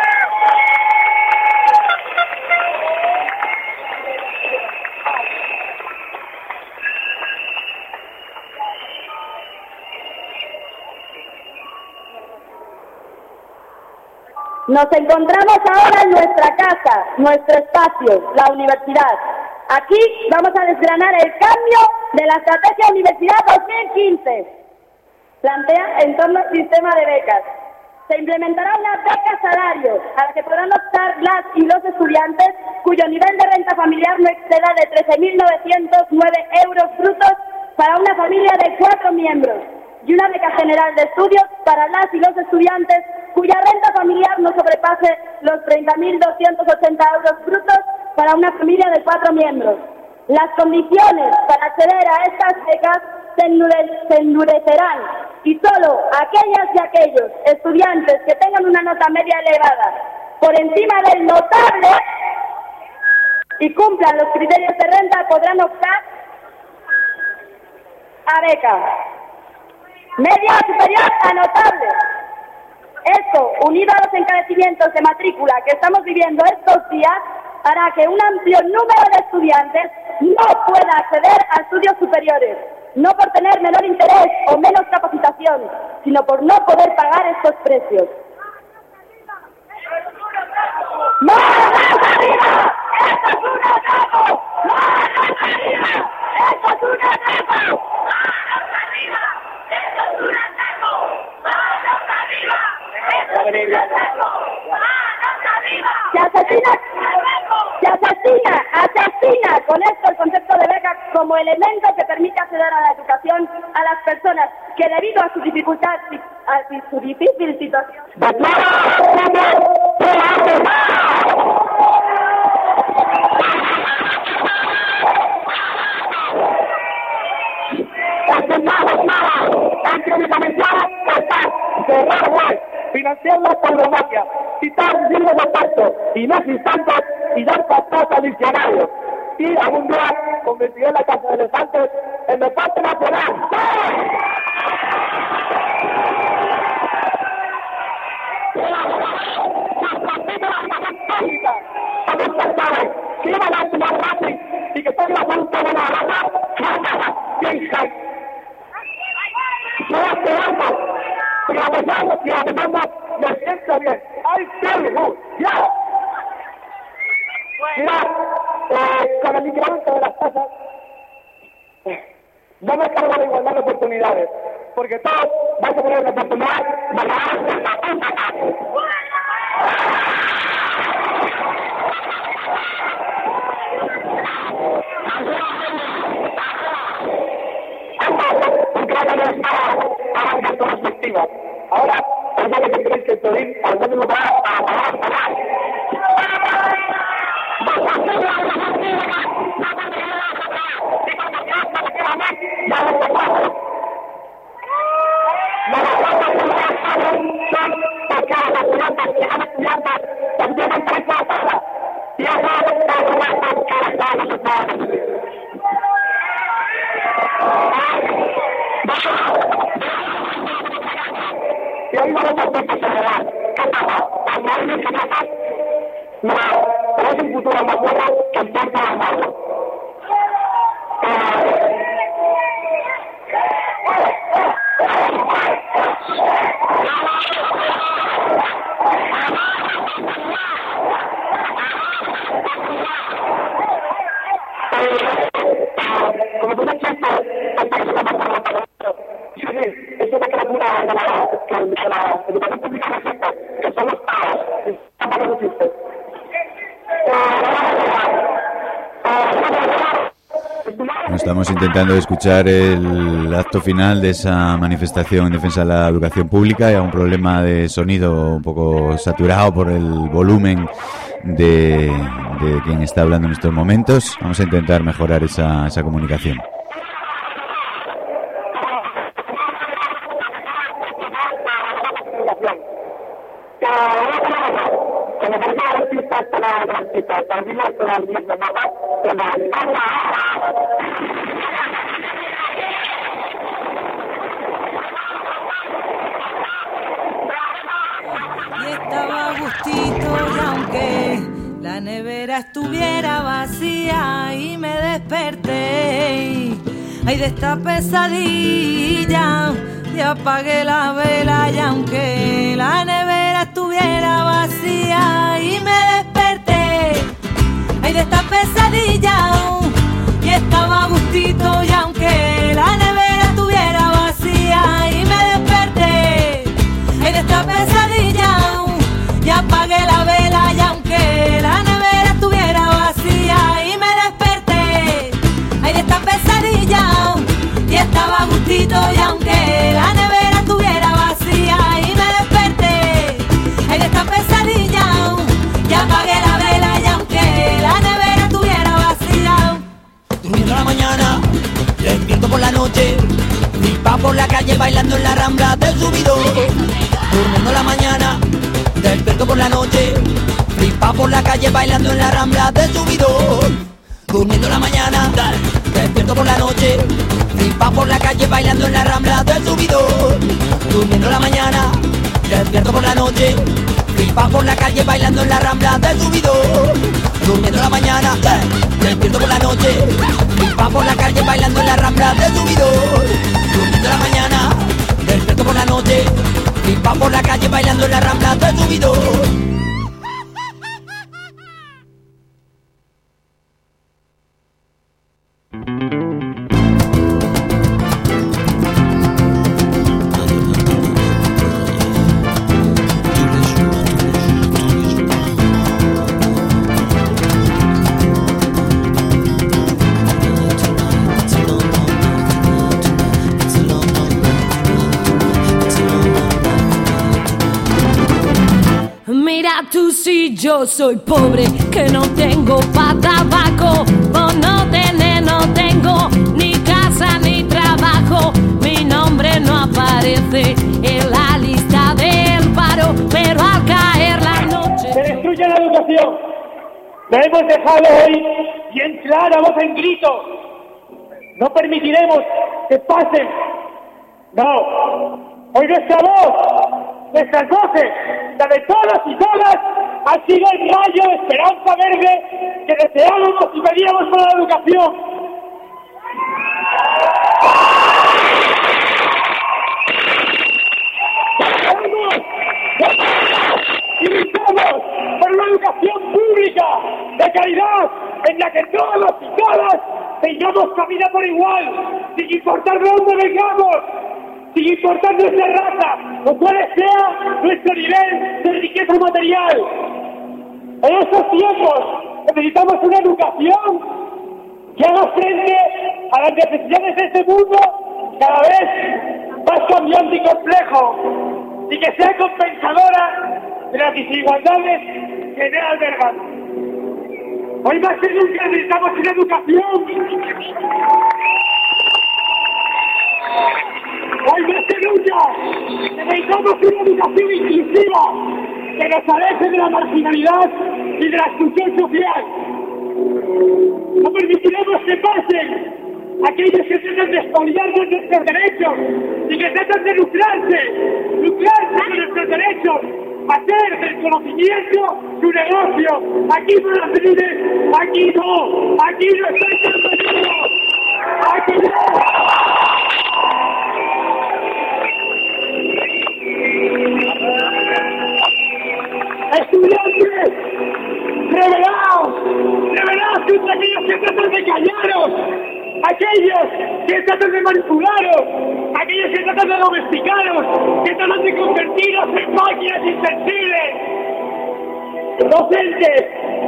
Nos encontramos ahora en nuestra casa, nuestro espacio, la universidad. Aquí vamos a desgranar el cambio de la Estrategia Universidad 2015. Plantea en torno al sistema de becas. Se implementará una beca salario a la que podrán optar las y los estudiantes cuyo nivel de renta familiar no exceda de 13.909 euros brutos para una familia de 4 miembros. Y una beca general de estudios para las y los estudiantes cuya renta familiar no sobrepase los 30.280 euros brutos para una familia de 4 miembros. Las condiciones para acceder a estas becas se endurecerán y solo aquellas y aquellos estudiantes que tengan una nota media elevada por encima del notable y cumplan los criterios de renta podrán optar a beca. Media superior a notable. Esto, unido a los encarecimientos de matrícula que estamos viviendo estos días, hará que un amplio número de estudiantes no pueda acceder a estudios superiores, no por tener menor interés o menos capacitación, sino por no poder pagar estos precios. ¡Manos arriba! ¡Esto es un atraco! ¡Manos arriba! ¡Esto es un atraco! ¡Manos arriba! ¡Esto es un atraco! ¡Manos arriba! ¡Esto es un atraco! ¡Manos arriba! Se asesina con esto el concepto de beca como elemento que permite acceder a la educación a las personas que debido a su dificultad, a su difícil situación. Financiar la tauromaquia, citar libros de texto, inexistantes y dar pasos a diccionarios. Y algún día convertiré la Casa de Elefantes en deporte nacional. Que iba a dar su más y que toda la gente de la raza, me siento bien. ¡Ay, qué ¡ya! Mira, con el incremento de las tasas, no me cargo de igualdad de oportunidades, porque todos vais a tener la oportunidad de ganar la puta. Ahora, ¿por qué creéis que el Torín al menos va a pagar? Estamos intentando escuchar el acto final de esa manifestación en defensa de la educación pública. Hay un problema de sonido un poco saturado por el volumen de quien está hablando en estos momentos. Vamos a intentar mejorar esa comunicación. Y estaba a gustito y aunque la nevera estuviera vacía y me desperté, ay de esta pesadilla, y apagué la vela y aunque la nevera estuviera vacía y me desperté, ay de esta pesadilla, y estaba a gustito y aunque la nevera estuviera vacía y me desperté, ay de esta pesadilla, y apagué la vela y aunque la nevera estuviera vacía y me desperté, ay de esta pesadilla, y estaba a gustito y aunque la nevera estuviera vacía y me desperté, ay de esta pesadilla, y apagué la vela y aunque la nevera estuviera vacía. Durmiendo la mañana, despierto por la noche, flipa por la calle bailando en la rambla del subidón. Durmiendo la mañana, despierto por la noche, flipa por la calle bailando en la rambla del subidón. Durmiendo la mañana, despierto por la noche, flipa por la calle bailando en la rambla del subidón. Durmiendo la mañana, despierto por la noche, flipa por la calle bailando en la rambla del subidón. Durmiendo la mañana, despierto por la noche, flipa por la calle bailando en la rambla del subidón. Durmiendo la mañana, despierto por la noche, flipa por la calle bailando en la rambla del subidón. Tú si yo soy pobre, que no tengo pa' tabaco, por no tener, no tengo ni casa ni trabajo. Mi nombre no aparece en la lista del paro, pero al caer la noche se destruye la educación. Lo hemos dejado hoy bien clara, voz en grito. No permitiremos que pasen. No, hoy nuestra voz, nuestras voces, la de todas y todas, ha sido el rayo de esperanza verde que deseábamos y pedíamos para la educación. Y luchamos por una educación pública de calidad en la que todos y todas tengamos cabida por igual, sin importar de dónde vengamos, sin importar nuestra raza o cuál sea nuestro nivel de riqueza material. En estos tiempos necesitamos una educación que haga frente a las necesidades de este mundo cada vez más cambiante y complejo, y que sea compensadora de las desigualdades que en él albergan. Hoy más que nunca necesitamos una educación. Hoy más que nunca necesitamos una educación inclusiva, que nos aleje de la marginalidad y de la exclusión social. No permitiremos que pasen aquellos que tratan de expoliarnos nuestros derechos y que tratan de lucrarse con nuestros derechos, hacer del conocimiento su negocio. Aquí no las vive, aquí no estáis permitidos, aquí no. Estudiantes, revelaos contra aquellos que tratan de callaros, aquellos que tratan de manipularos, aquellos que tratan de domesticaros, que tratan de convertiros en máquinas insensibles. Docentes,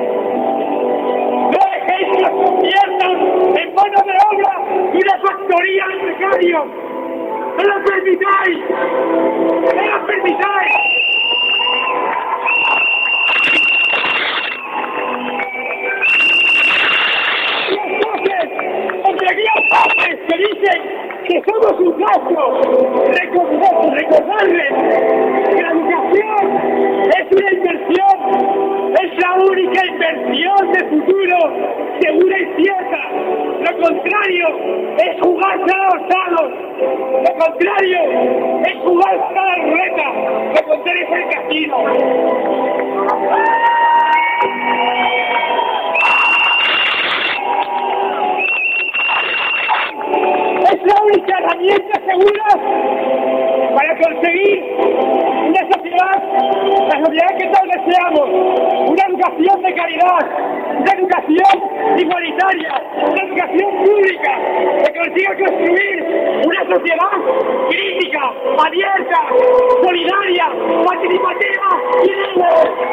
no dejéis que os conviertan en mano de obra y una factoría de precarios. ¡No lo permitáis! ¡No lo permitáis! Que dicen que somos un gasto. Recordarles que la educación es una inversión, es la única inversión de futuro segura y cierta. Lo contrario es jugarse a los dados. Lo contrario es jugarse a la ruleta. Lo contrario es el casino. Es la única herramienta segura para conseguir una sociedad, la sociedad que todos deseamos, una educación de calidad, una educación igualitaria, una educación pública que consiga construir una sociedad crítica, abierta, solidaria, participativa y libre.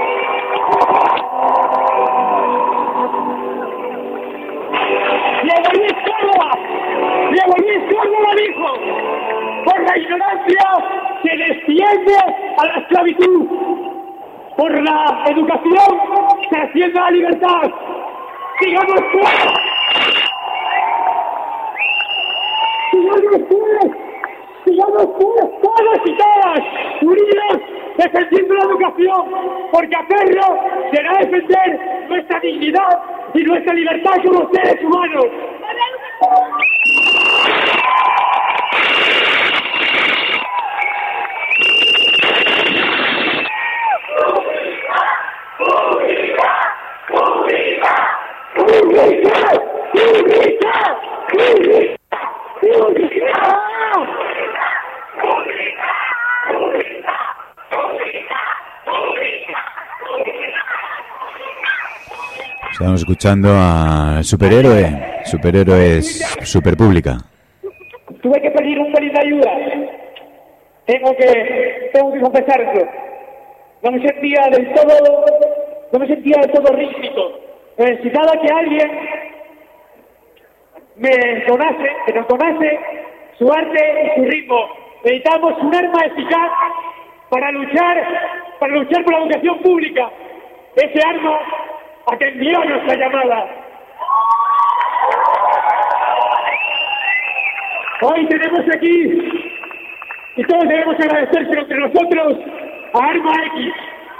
Diego Luis Córdoba dijo: por la ignorancia se desciende a la esclavitud, por la educación se asciende a la libertad. Sigamos todos y todas unidos defendiendo la educación, porque hacerlo será defender nuestra dignidad y nuestra libertad como seres humanos. Estamos escuchando a Superhéroes Superpública. Tuve que pedir un pelín de ayuda. Tengo que confesarlo. No me sentía del todo rítmico. Necesitaba que alguien nos donase su arte y su ritmo. Necesitamos un arma eficaz para luchar por la educación pública. Ese arma atendió a nuestra llamada. Hoy tenemos aquí, y todos debemos agradecérselo entre nosotros, a Arma X.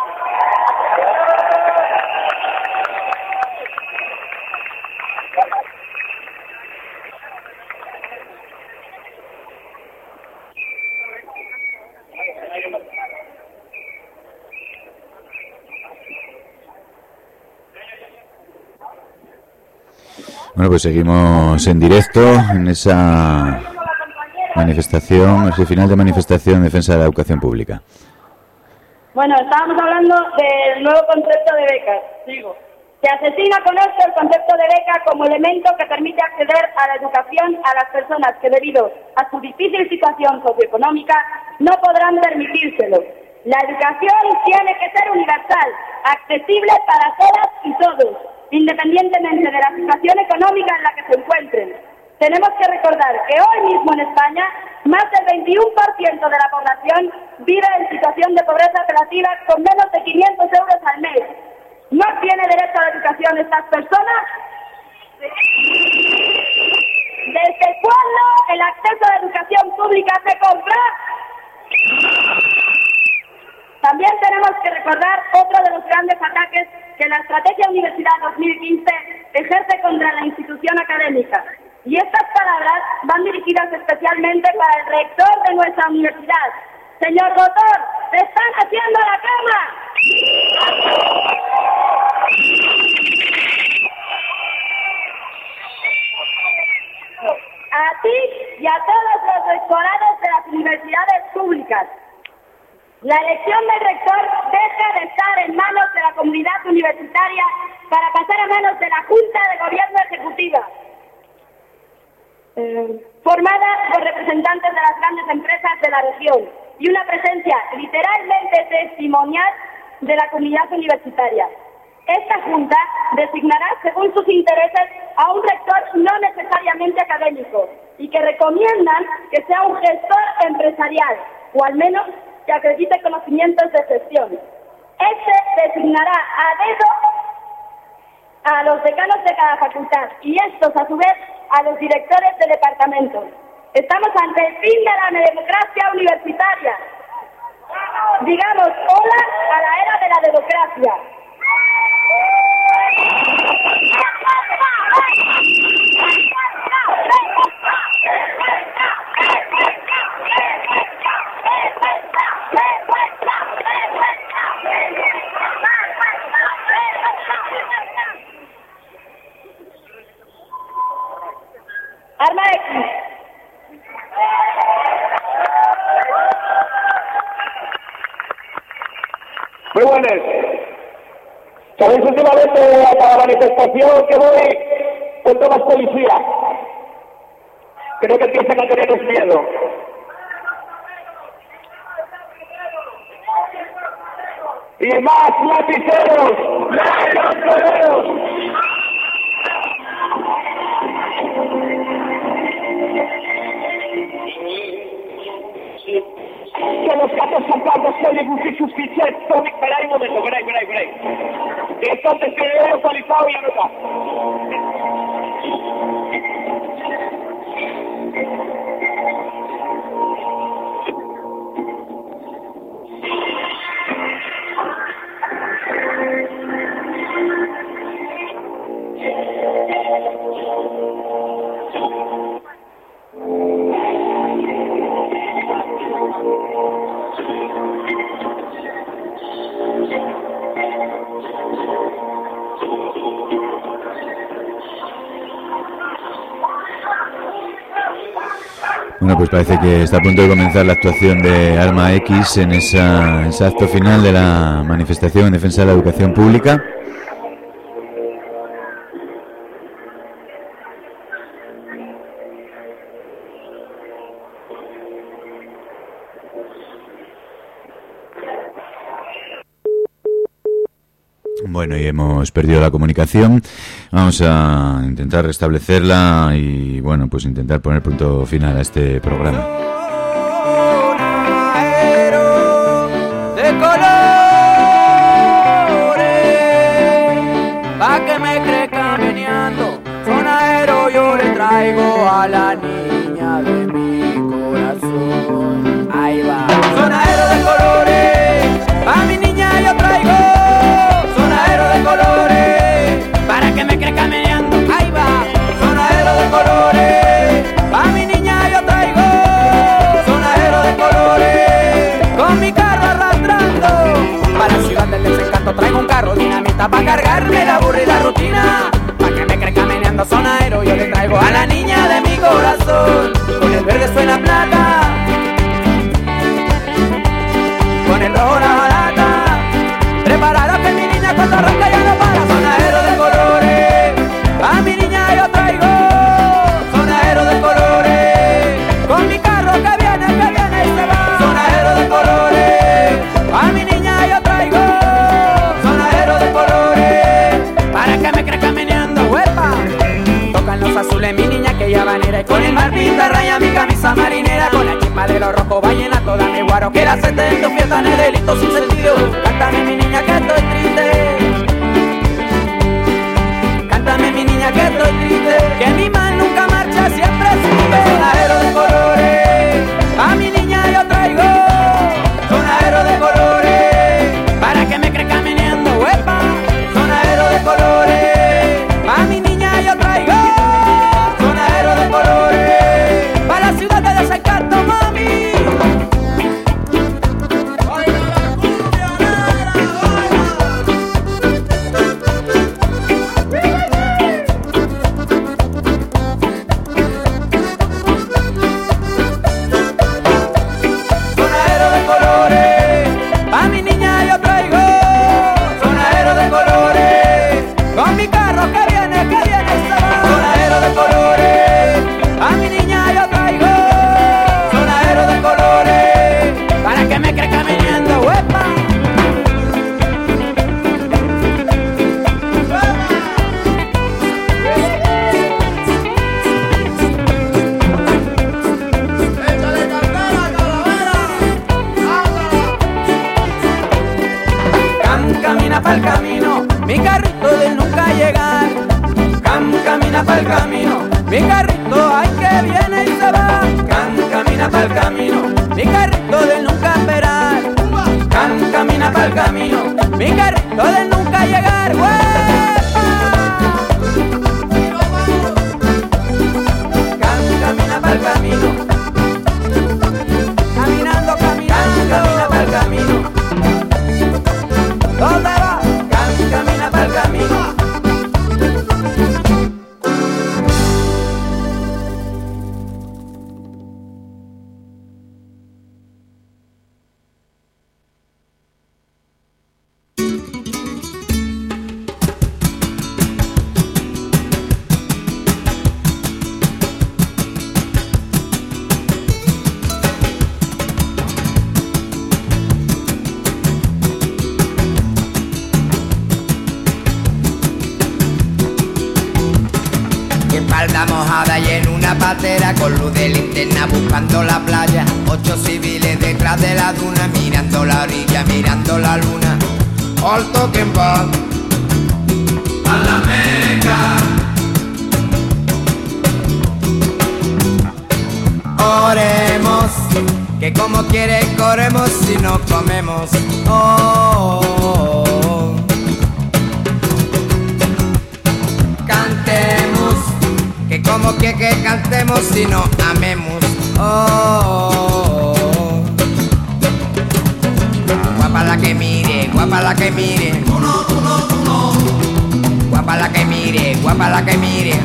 Bueno, pues seguimos en directo en esa manifestación, ese final de manifestación en defensa de la educación pública. Bueno, estábamos hablando del nuevo concepto de becas. Digo, se asesina con esto el concepto de beca como elemento que permite acceder a la educación a las personas que debido a su difícil situación socioeconómica no podrán permitírselo. La educación tiene que ser universal, accesible para todas y todos, independientemente de la situación económica en la que se encuentren. Tenemos que recordar que hoy mismo en España más del 21% de la población vive en situación de pobreza relativa con menos de 500 euros al mes. ¿No tiene derecho a la educación estas personas? ¿Desde cuándo el acceso a la educación pública se compra? También tenemos tenemos que recordar otro de los grandes ataques que la Estrategia Universidad 2015 ejerce contra la institución académica. Y estas palabras van dirigidas especialmente para el rector de nuestra universidad. Señor doctor, ¡se están haciendo la cama! A ti y a todos los rectorados de las universidades públicas. La elección del rector deja de estar en manos de la comunidad universitaria para pasar a manos de la Junta de Gobierno Ejecutiva, formada por representantes de las grandes empresas de la región y una presencia literalmente testimonial de la comunidad universitaria. Esta Junta designará según sus intereses a un rector no necesariamente académico y que recomiendan que sea un gestor empresarial o al menos que acredite conocimientos de gestión. Este designará a dedo a los decanos de cada facultad y estos a su vez a los directores de departamentos. Estamos ante el fin de la democracia universitaria. Digamos hola a la era de la democracia. Arma X. Muy buenas. ¿Sabéis últimamente a cada manifestación que voy cuento más policía? Creo que empiezan a tenernos miedo. Y más lapiceros, ¡los toreros! Que los gatos saltando se le busque sus fichas. Espera un momento, espera ahí. Entonces que he actualizado y anota. Bueno, pues parece que está a punto de comenzar la actuación de Arma X en ese acto final de la manifestación en defensa de la educación pública. Bueno, y hemos perdido la comunicación. Vamos a intentar restablecerla y, bueno, pues intentar poner punto final a este programa. De colores, pa' que me crezca meneando, sonadero yo le traigo a la niña de mi corazón. Ahí va. Sonadero de colores, pa' mi niña yo traigo. Sonadero de colores, para que me crezca meneando. Ahí va. Sonadero de colores, pa' mi niña yo traigo. Sonadero de colores, con mi carro arrastrando. Para Ciudad del Desencanto traigo un carro dinamita pa' cargarme la aburrida rutina. Pa' que me crezca meneando sonadero yo le traigo a la niña de mi corazón. Con el verde suena plata, con el rojo la barata. Preparado que mi niña cuando arranca ya no para. Sonadero de colores, a mi niña yo traigo. Sonadero de colores, con mi carro que viene y se va. Sonadero de colores, a mi niña yo traigo. Sonadero de colores, para que me crezca meneando, huepa. Tocan los azules mi niña que ya vanera. Y con el mar pinta raya mi camisa marinera. Con la chispa de los rojos vallenato, dame guaro que la sete en tu fiesta no es delito sin sentido. Cántame mi niña que estoy triste. Cántame mi niña que estoy triste. Que mi mal nunca marcha, siempre sube. Sonadero de colores, a mi niña yo traigo. Sonadero de colores, pa' pa'l camino, mi carrito del nunca llegar. Camina pa'l camino, mi carrito ay que viene y se va. Camina pa'l camino, mi carrito del nunca esperar. Camina pa'l camino, mi carrito del nunca llegar. Camina pa'l camino, caminando, camina pa'l camino. ¿Dónde va? Camina pa'l camino. Mojada y en una patera con luz de linterna buscando la playa. 8 civiles detrás de la duna mirando la orilla, mirando la luna. Alto que en paz a la Meca. Oremos, que como quiere corremos si no comemos. Cantemos, que como que cantemos si no amemos. Guapa la que mire, guapa la que mire. Guapa la que mire, guapa la que mire.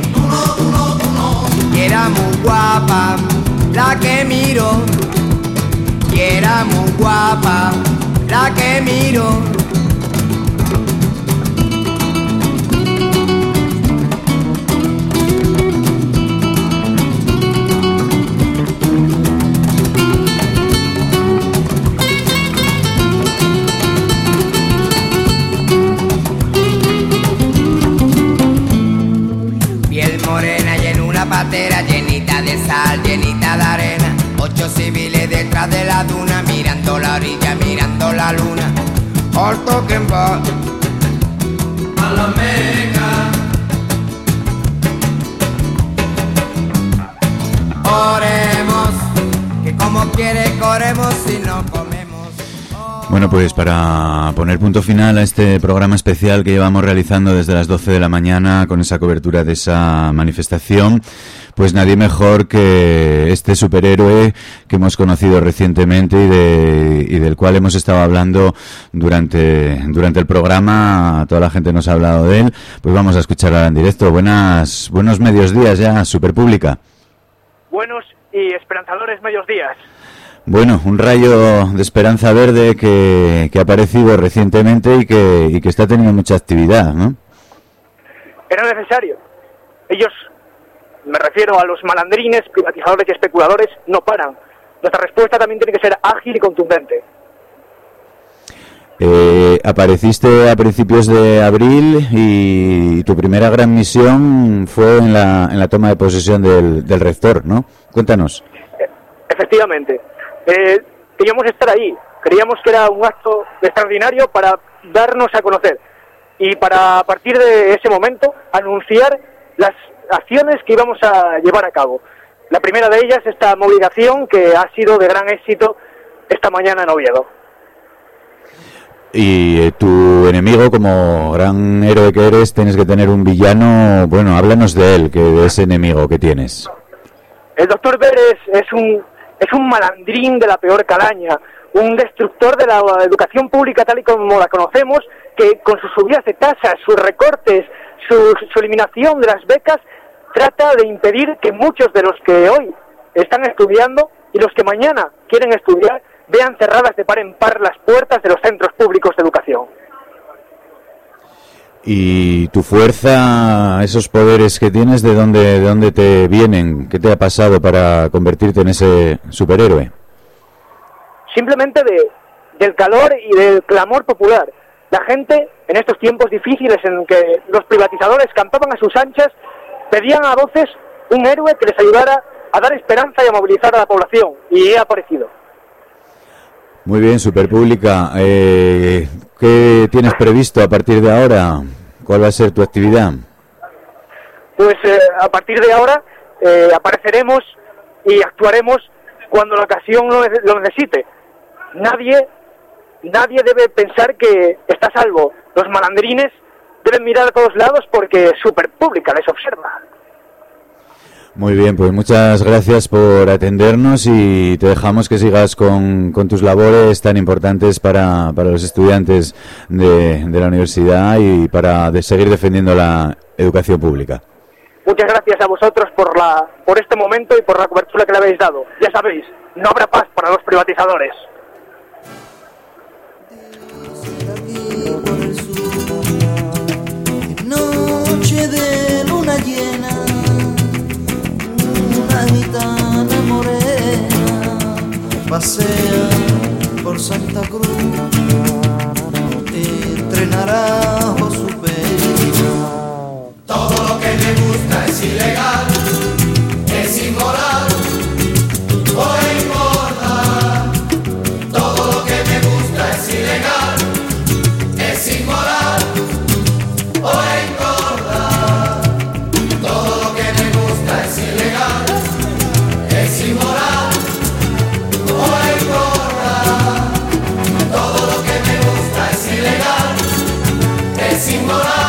Y era muy guapa la que miro. Y era muy guapa la que miro. Patera llenita de sal, llenita de arena. 8 civiles detrás de la duna mirando la orilla, mirando la luna. Alto que en paz a la Meca. Oremos, que como quiere corremos si no comemos. Bueno, pues para poner punto final a este programa especial que llevamos realizando desde las 12 de la mañana con esa cobertura de esa manifestación, pues nadie mejor que este superhéroe que hemos conocido recientemente y del cual hemos estado hablando durante el programa. Toda la gente nos ha hablado de él, pues vamos a escuchar ahora en directo. Buenos medios días ya, Superpública. Buenos y esperanzadores medios días. Bueno, un rayo de esperanza verde que ha aparecido recientemente y que está teniendo mucha actividad, ¿no? Era necesario. Ellos, me refiero a los malandrines, privatizadores y especuladores, no paran. Nuestra respuesta también tiene que ser ágil y contundente. Apareciste a principios de abril y tu primera gran misión fue en la toma de posesión del rector, ¿no? Cuéntanos. Efectivamente. Queríamos estar ahí, creíamos que era un acto extraordinario para darnos a conocer y para, a partir de ese momento, anunciar las acciones que íbamos a llevar a cabo. La primera de ellas, esta movilización que ha sido de gran éxito esta mañana en Oviedo. Y tu enemigo, como gran héroe que eres, tienes que tener un villano. Bueno, háblanos de él, de ese enemigo que tienes. El doctor Pérez es un malandrín de la peor calaña, un destructor de la educación pública tal y como la conocemos, que con sus subidas de tasas, sus recortes, su eliminación de las becas, trata de impedir que muchos de los que hoy están estudiando y los que mañana quieren estudiar vean cerradas de par en par las puertas de los centros públicos de educación. ¿Y tu fuerza, esos poderes que tienes, de dónde te vienen? ¿Qué te ha pasado para convertirte en ese superhéroe? Simplemente del calor y del clamor popular. La gente, en estos tiempos difíciles en que los privatizadores campaban a sus anchas, pedían a voces un héroe que les ayudara a dar esperanza y a movilizar a la población. Y he aparecido. Muy bien, Superpública. ¿Qué tienes previsto a partir de ahora? ¿Cuál va a ser tu actividad? Pues a partir de ahora apareceremos y actuaremos cuando la ocasión lo necesite. Nadie debe pensar que está a salvo. Los malandrines deben mirar a todos lados porque Superpública les observa. Muy bien, pues muchas gracias por atendernos y te dejamos que sigas con tus labores tan importantes para los estudiantes de la universidad y para seguir defendiendo la educación pública. Muchas gracias a vosotros por este momento y por la cobertura que le habéis dado. Ya sabéis, no habrá paz para los privatizadores. Noche de luna llena, una gitana morena pasea por Santa Cruz entre naranjos su pena. Todo lo que me gusta es ilegal, es inmoral o engorda. Todo lo que me gusta es ilegal, es inmoral o engorda. Todo lo que me gusta es ilegal, es inmoral o engorda. Todo lo que me gusta es ilegal, es inmoral.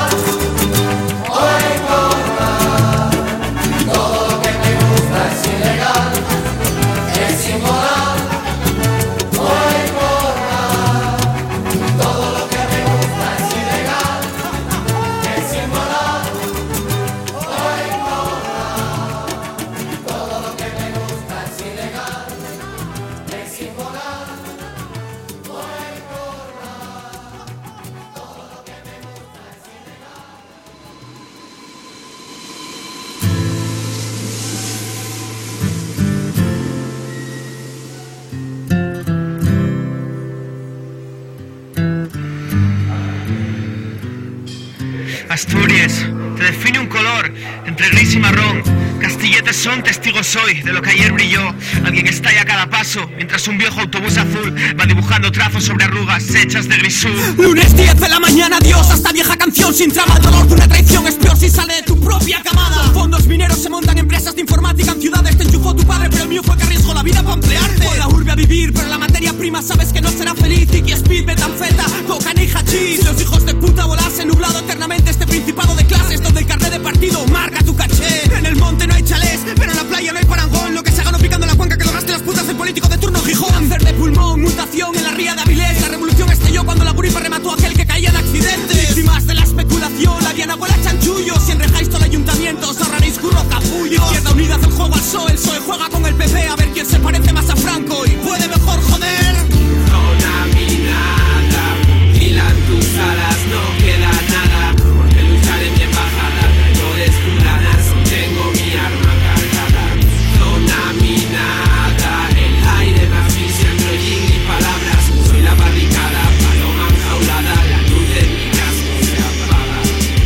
Asturias, te define un color entre gris y marrón. Castilletes son testigos hoy de lo que ayer brilló. Alguien estalla a cada paso, mientras un viejo autobús azul va dibujando trazos sobre arrugas hechas de grisú. Lunes 10 de la mañana, Dios, esta vieja canción sin trama. El dolor de una traición es peor si sale de tu propia camada. Con fondos mineros se montan empresas de informática en ciudades. Te enchufó tu padre, pero el mío fue que arriesgó la vida para emplearte. Por la urbe a vivir, pero la materia prima sabes que no será feliz. Tiki, speed, metanfeta, cocaína y hachís. Los hijos de puta volasen nublado eternamente este principado de clases donde el carnet de partido marca tu caché. En el monte no hay chalés, pero en la playa no hay parangón. Lo que se haga no picando la cuenca que lo gaste las putas del político de turno Gijón. Cáncer de pulmón, mutación en la ría de Avilés. La revolución estalló cuando la gurifa remató a aquel que caía en accidentes. Víctimas de la especulación, la diana huele a chanchullo. Si enrejáis todo el ayuntamiento os ahorraréis curro capullo. Izquierda Unida hace el juego al PSOE, el PSOE juega con el PP. A ver quién se parece más a Franco y puede mejor joder. Zona minada, hilan tus alas, no queda nada. Porque luchar en mi embajada, traidores fulanas, tengo mi arma cargada. Zona minada, el aire me asfixia entre hollín y palabras. Soy la barricada, paloma enjaulada, la luz de mi casco se apaga.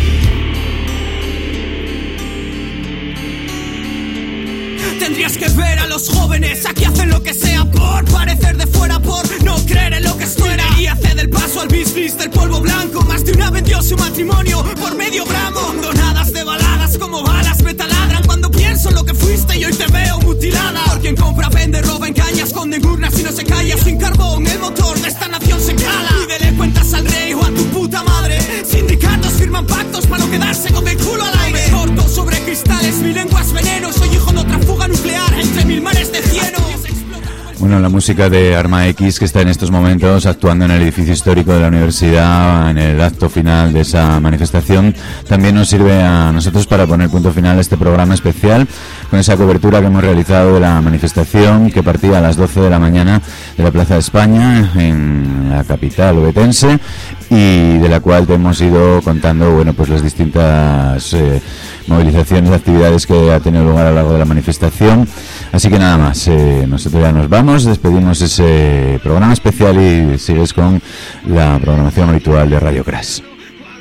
Tendrías que ver a los jóvenes, aquí hacen lo que sea por parecer de fuera, por no creer en lo que esto era. Y hace del paso al bis del polvo blanco. Más de una vendió su matrimonio por medio gramo. Donadas de baladas como balas me taladran cuando pienso en lo que fuiste y hoy te veo mutilada. Por quien compra, vende, roba, engaña, esconde en urnas y no se calla. Sin carbón el motor de esta nación se cala. Y dele cuentas al rey o a tu puta madre. Sindicatos firman pactos para no quedarse con el culo al aire. Corto sobre cristales, mi lengua es veneno. Soy hijo de otra fuga nuclear entre mil mares de cieno. Bueno, la música de Arma X, que está en estos momentos actuando en el edificio histórico de la universidad en el acto final de esa manifestación, también nos sirve a nosotros para poner punto final a este programa especial con esa cobertura que hemos realizado de la manifestación que partía a las 12 de la mañana de la Plaza de España en la capital obetense y de la cual te hemos ido contando, bueno, pues las distintas movilizaciones, actividades que ha tenido lugar a lo largo de la manifestación. Así que nada más, nosotros ya nos vamos, despedimos ese programa especial y sigues con la programación habitual de Radio Crash.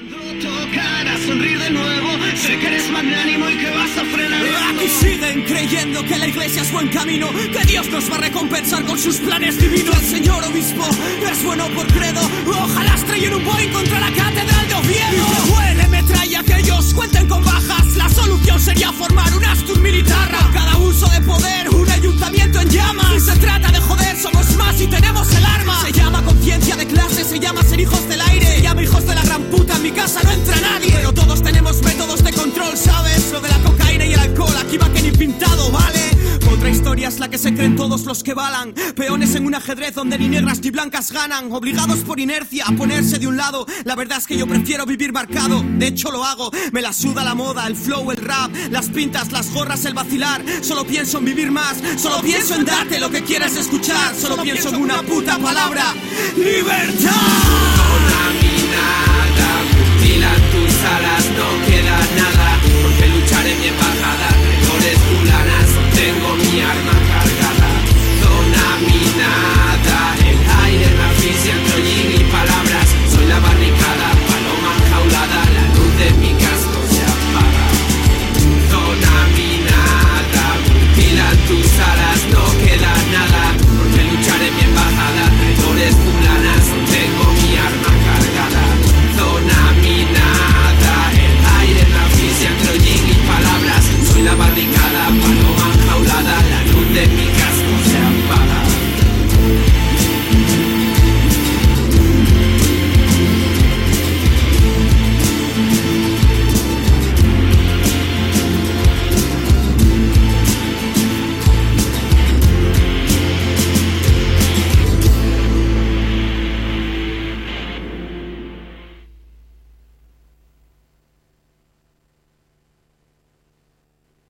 Sé que eres magnánimo y que vas a frenar. Aquí siguen creyendo creyendo que la iglesia es buen camino, que Dios nos va a recompensar con sus planes divinos. El señor obispo es bueno por credo, ojalá estrellen un Boeing contra la catedral de Oviedo. Y que huele metralla, que ellos cuenten con bajas, la solución sería formar un Astur militarra. Cada uso de poder, un ayuntamiento en llamas. Si se trata de joder, somos más y tenemos el arma. Se llama conciencia de clase, se llama ser hijos del aire, se llama hijos de la gran puta, en mi casa no entra nadie. Pero todos tenemos métodos de control, ¿sabes? Lo de la cocaína y el alcohol, aquí va que ni pintado, ¿vale? Otra historia es la que se creen todos los que balan, peones en un ajedrez donde ni negras ni blancas ganan, obligados por inercia a ponerse de un lado. La verdad es que yo prefiero vivir marcado, de hecho lo hago. Me la suda la moda, el flow, el rap, las pintas, las gorras, el vacilar. Solo pienso en vivir más, solo pienso en darte lo que quieras escuchar, solo pienso en una puta palabra: ¡libertad!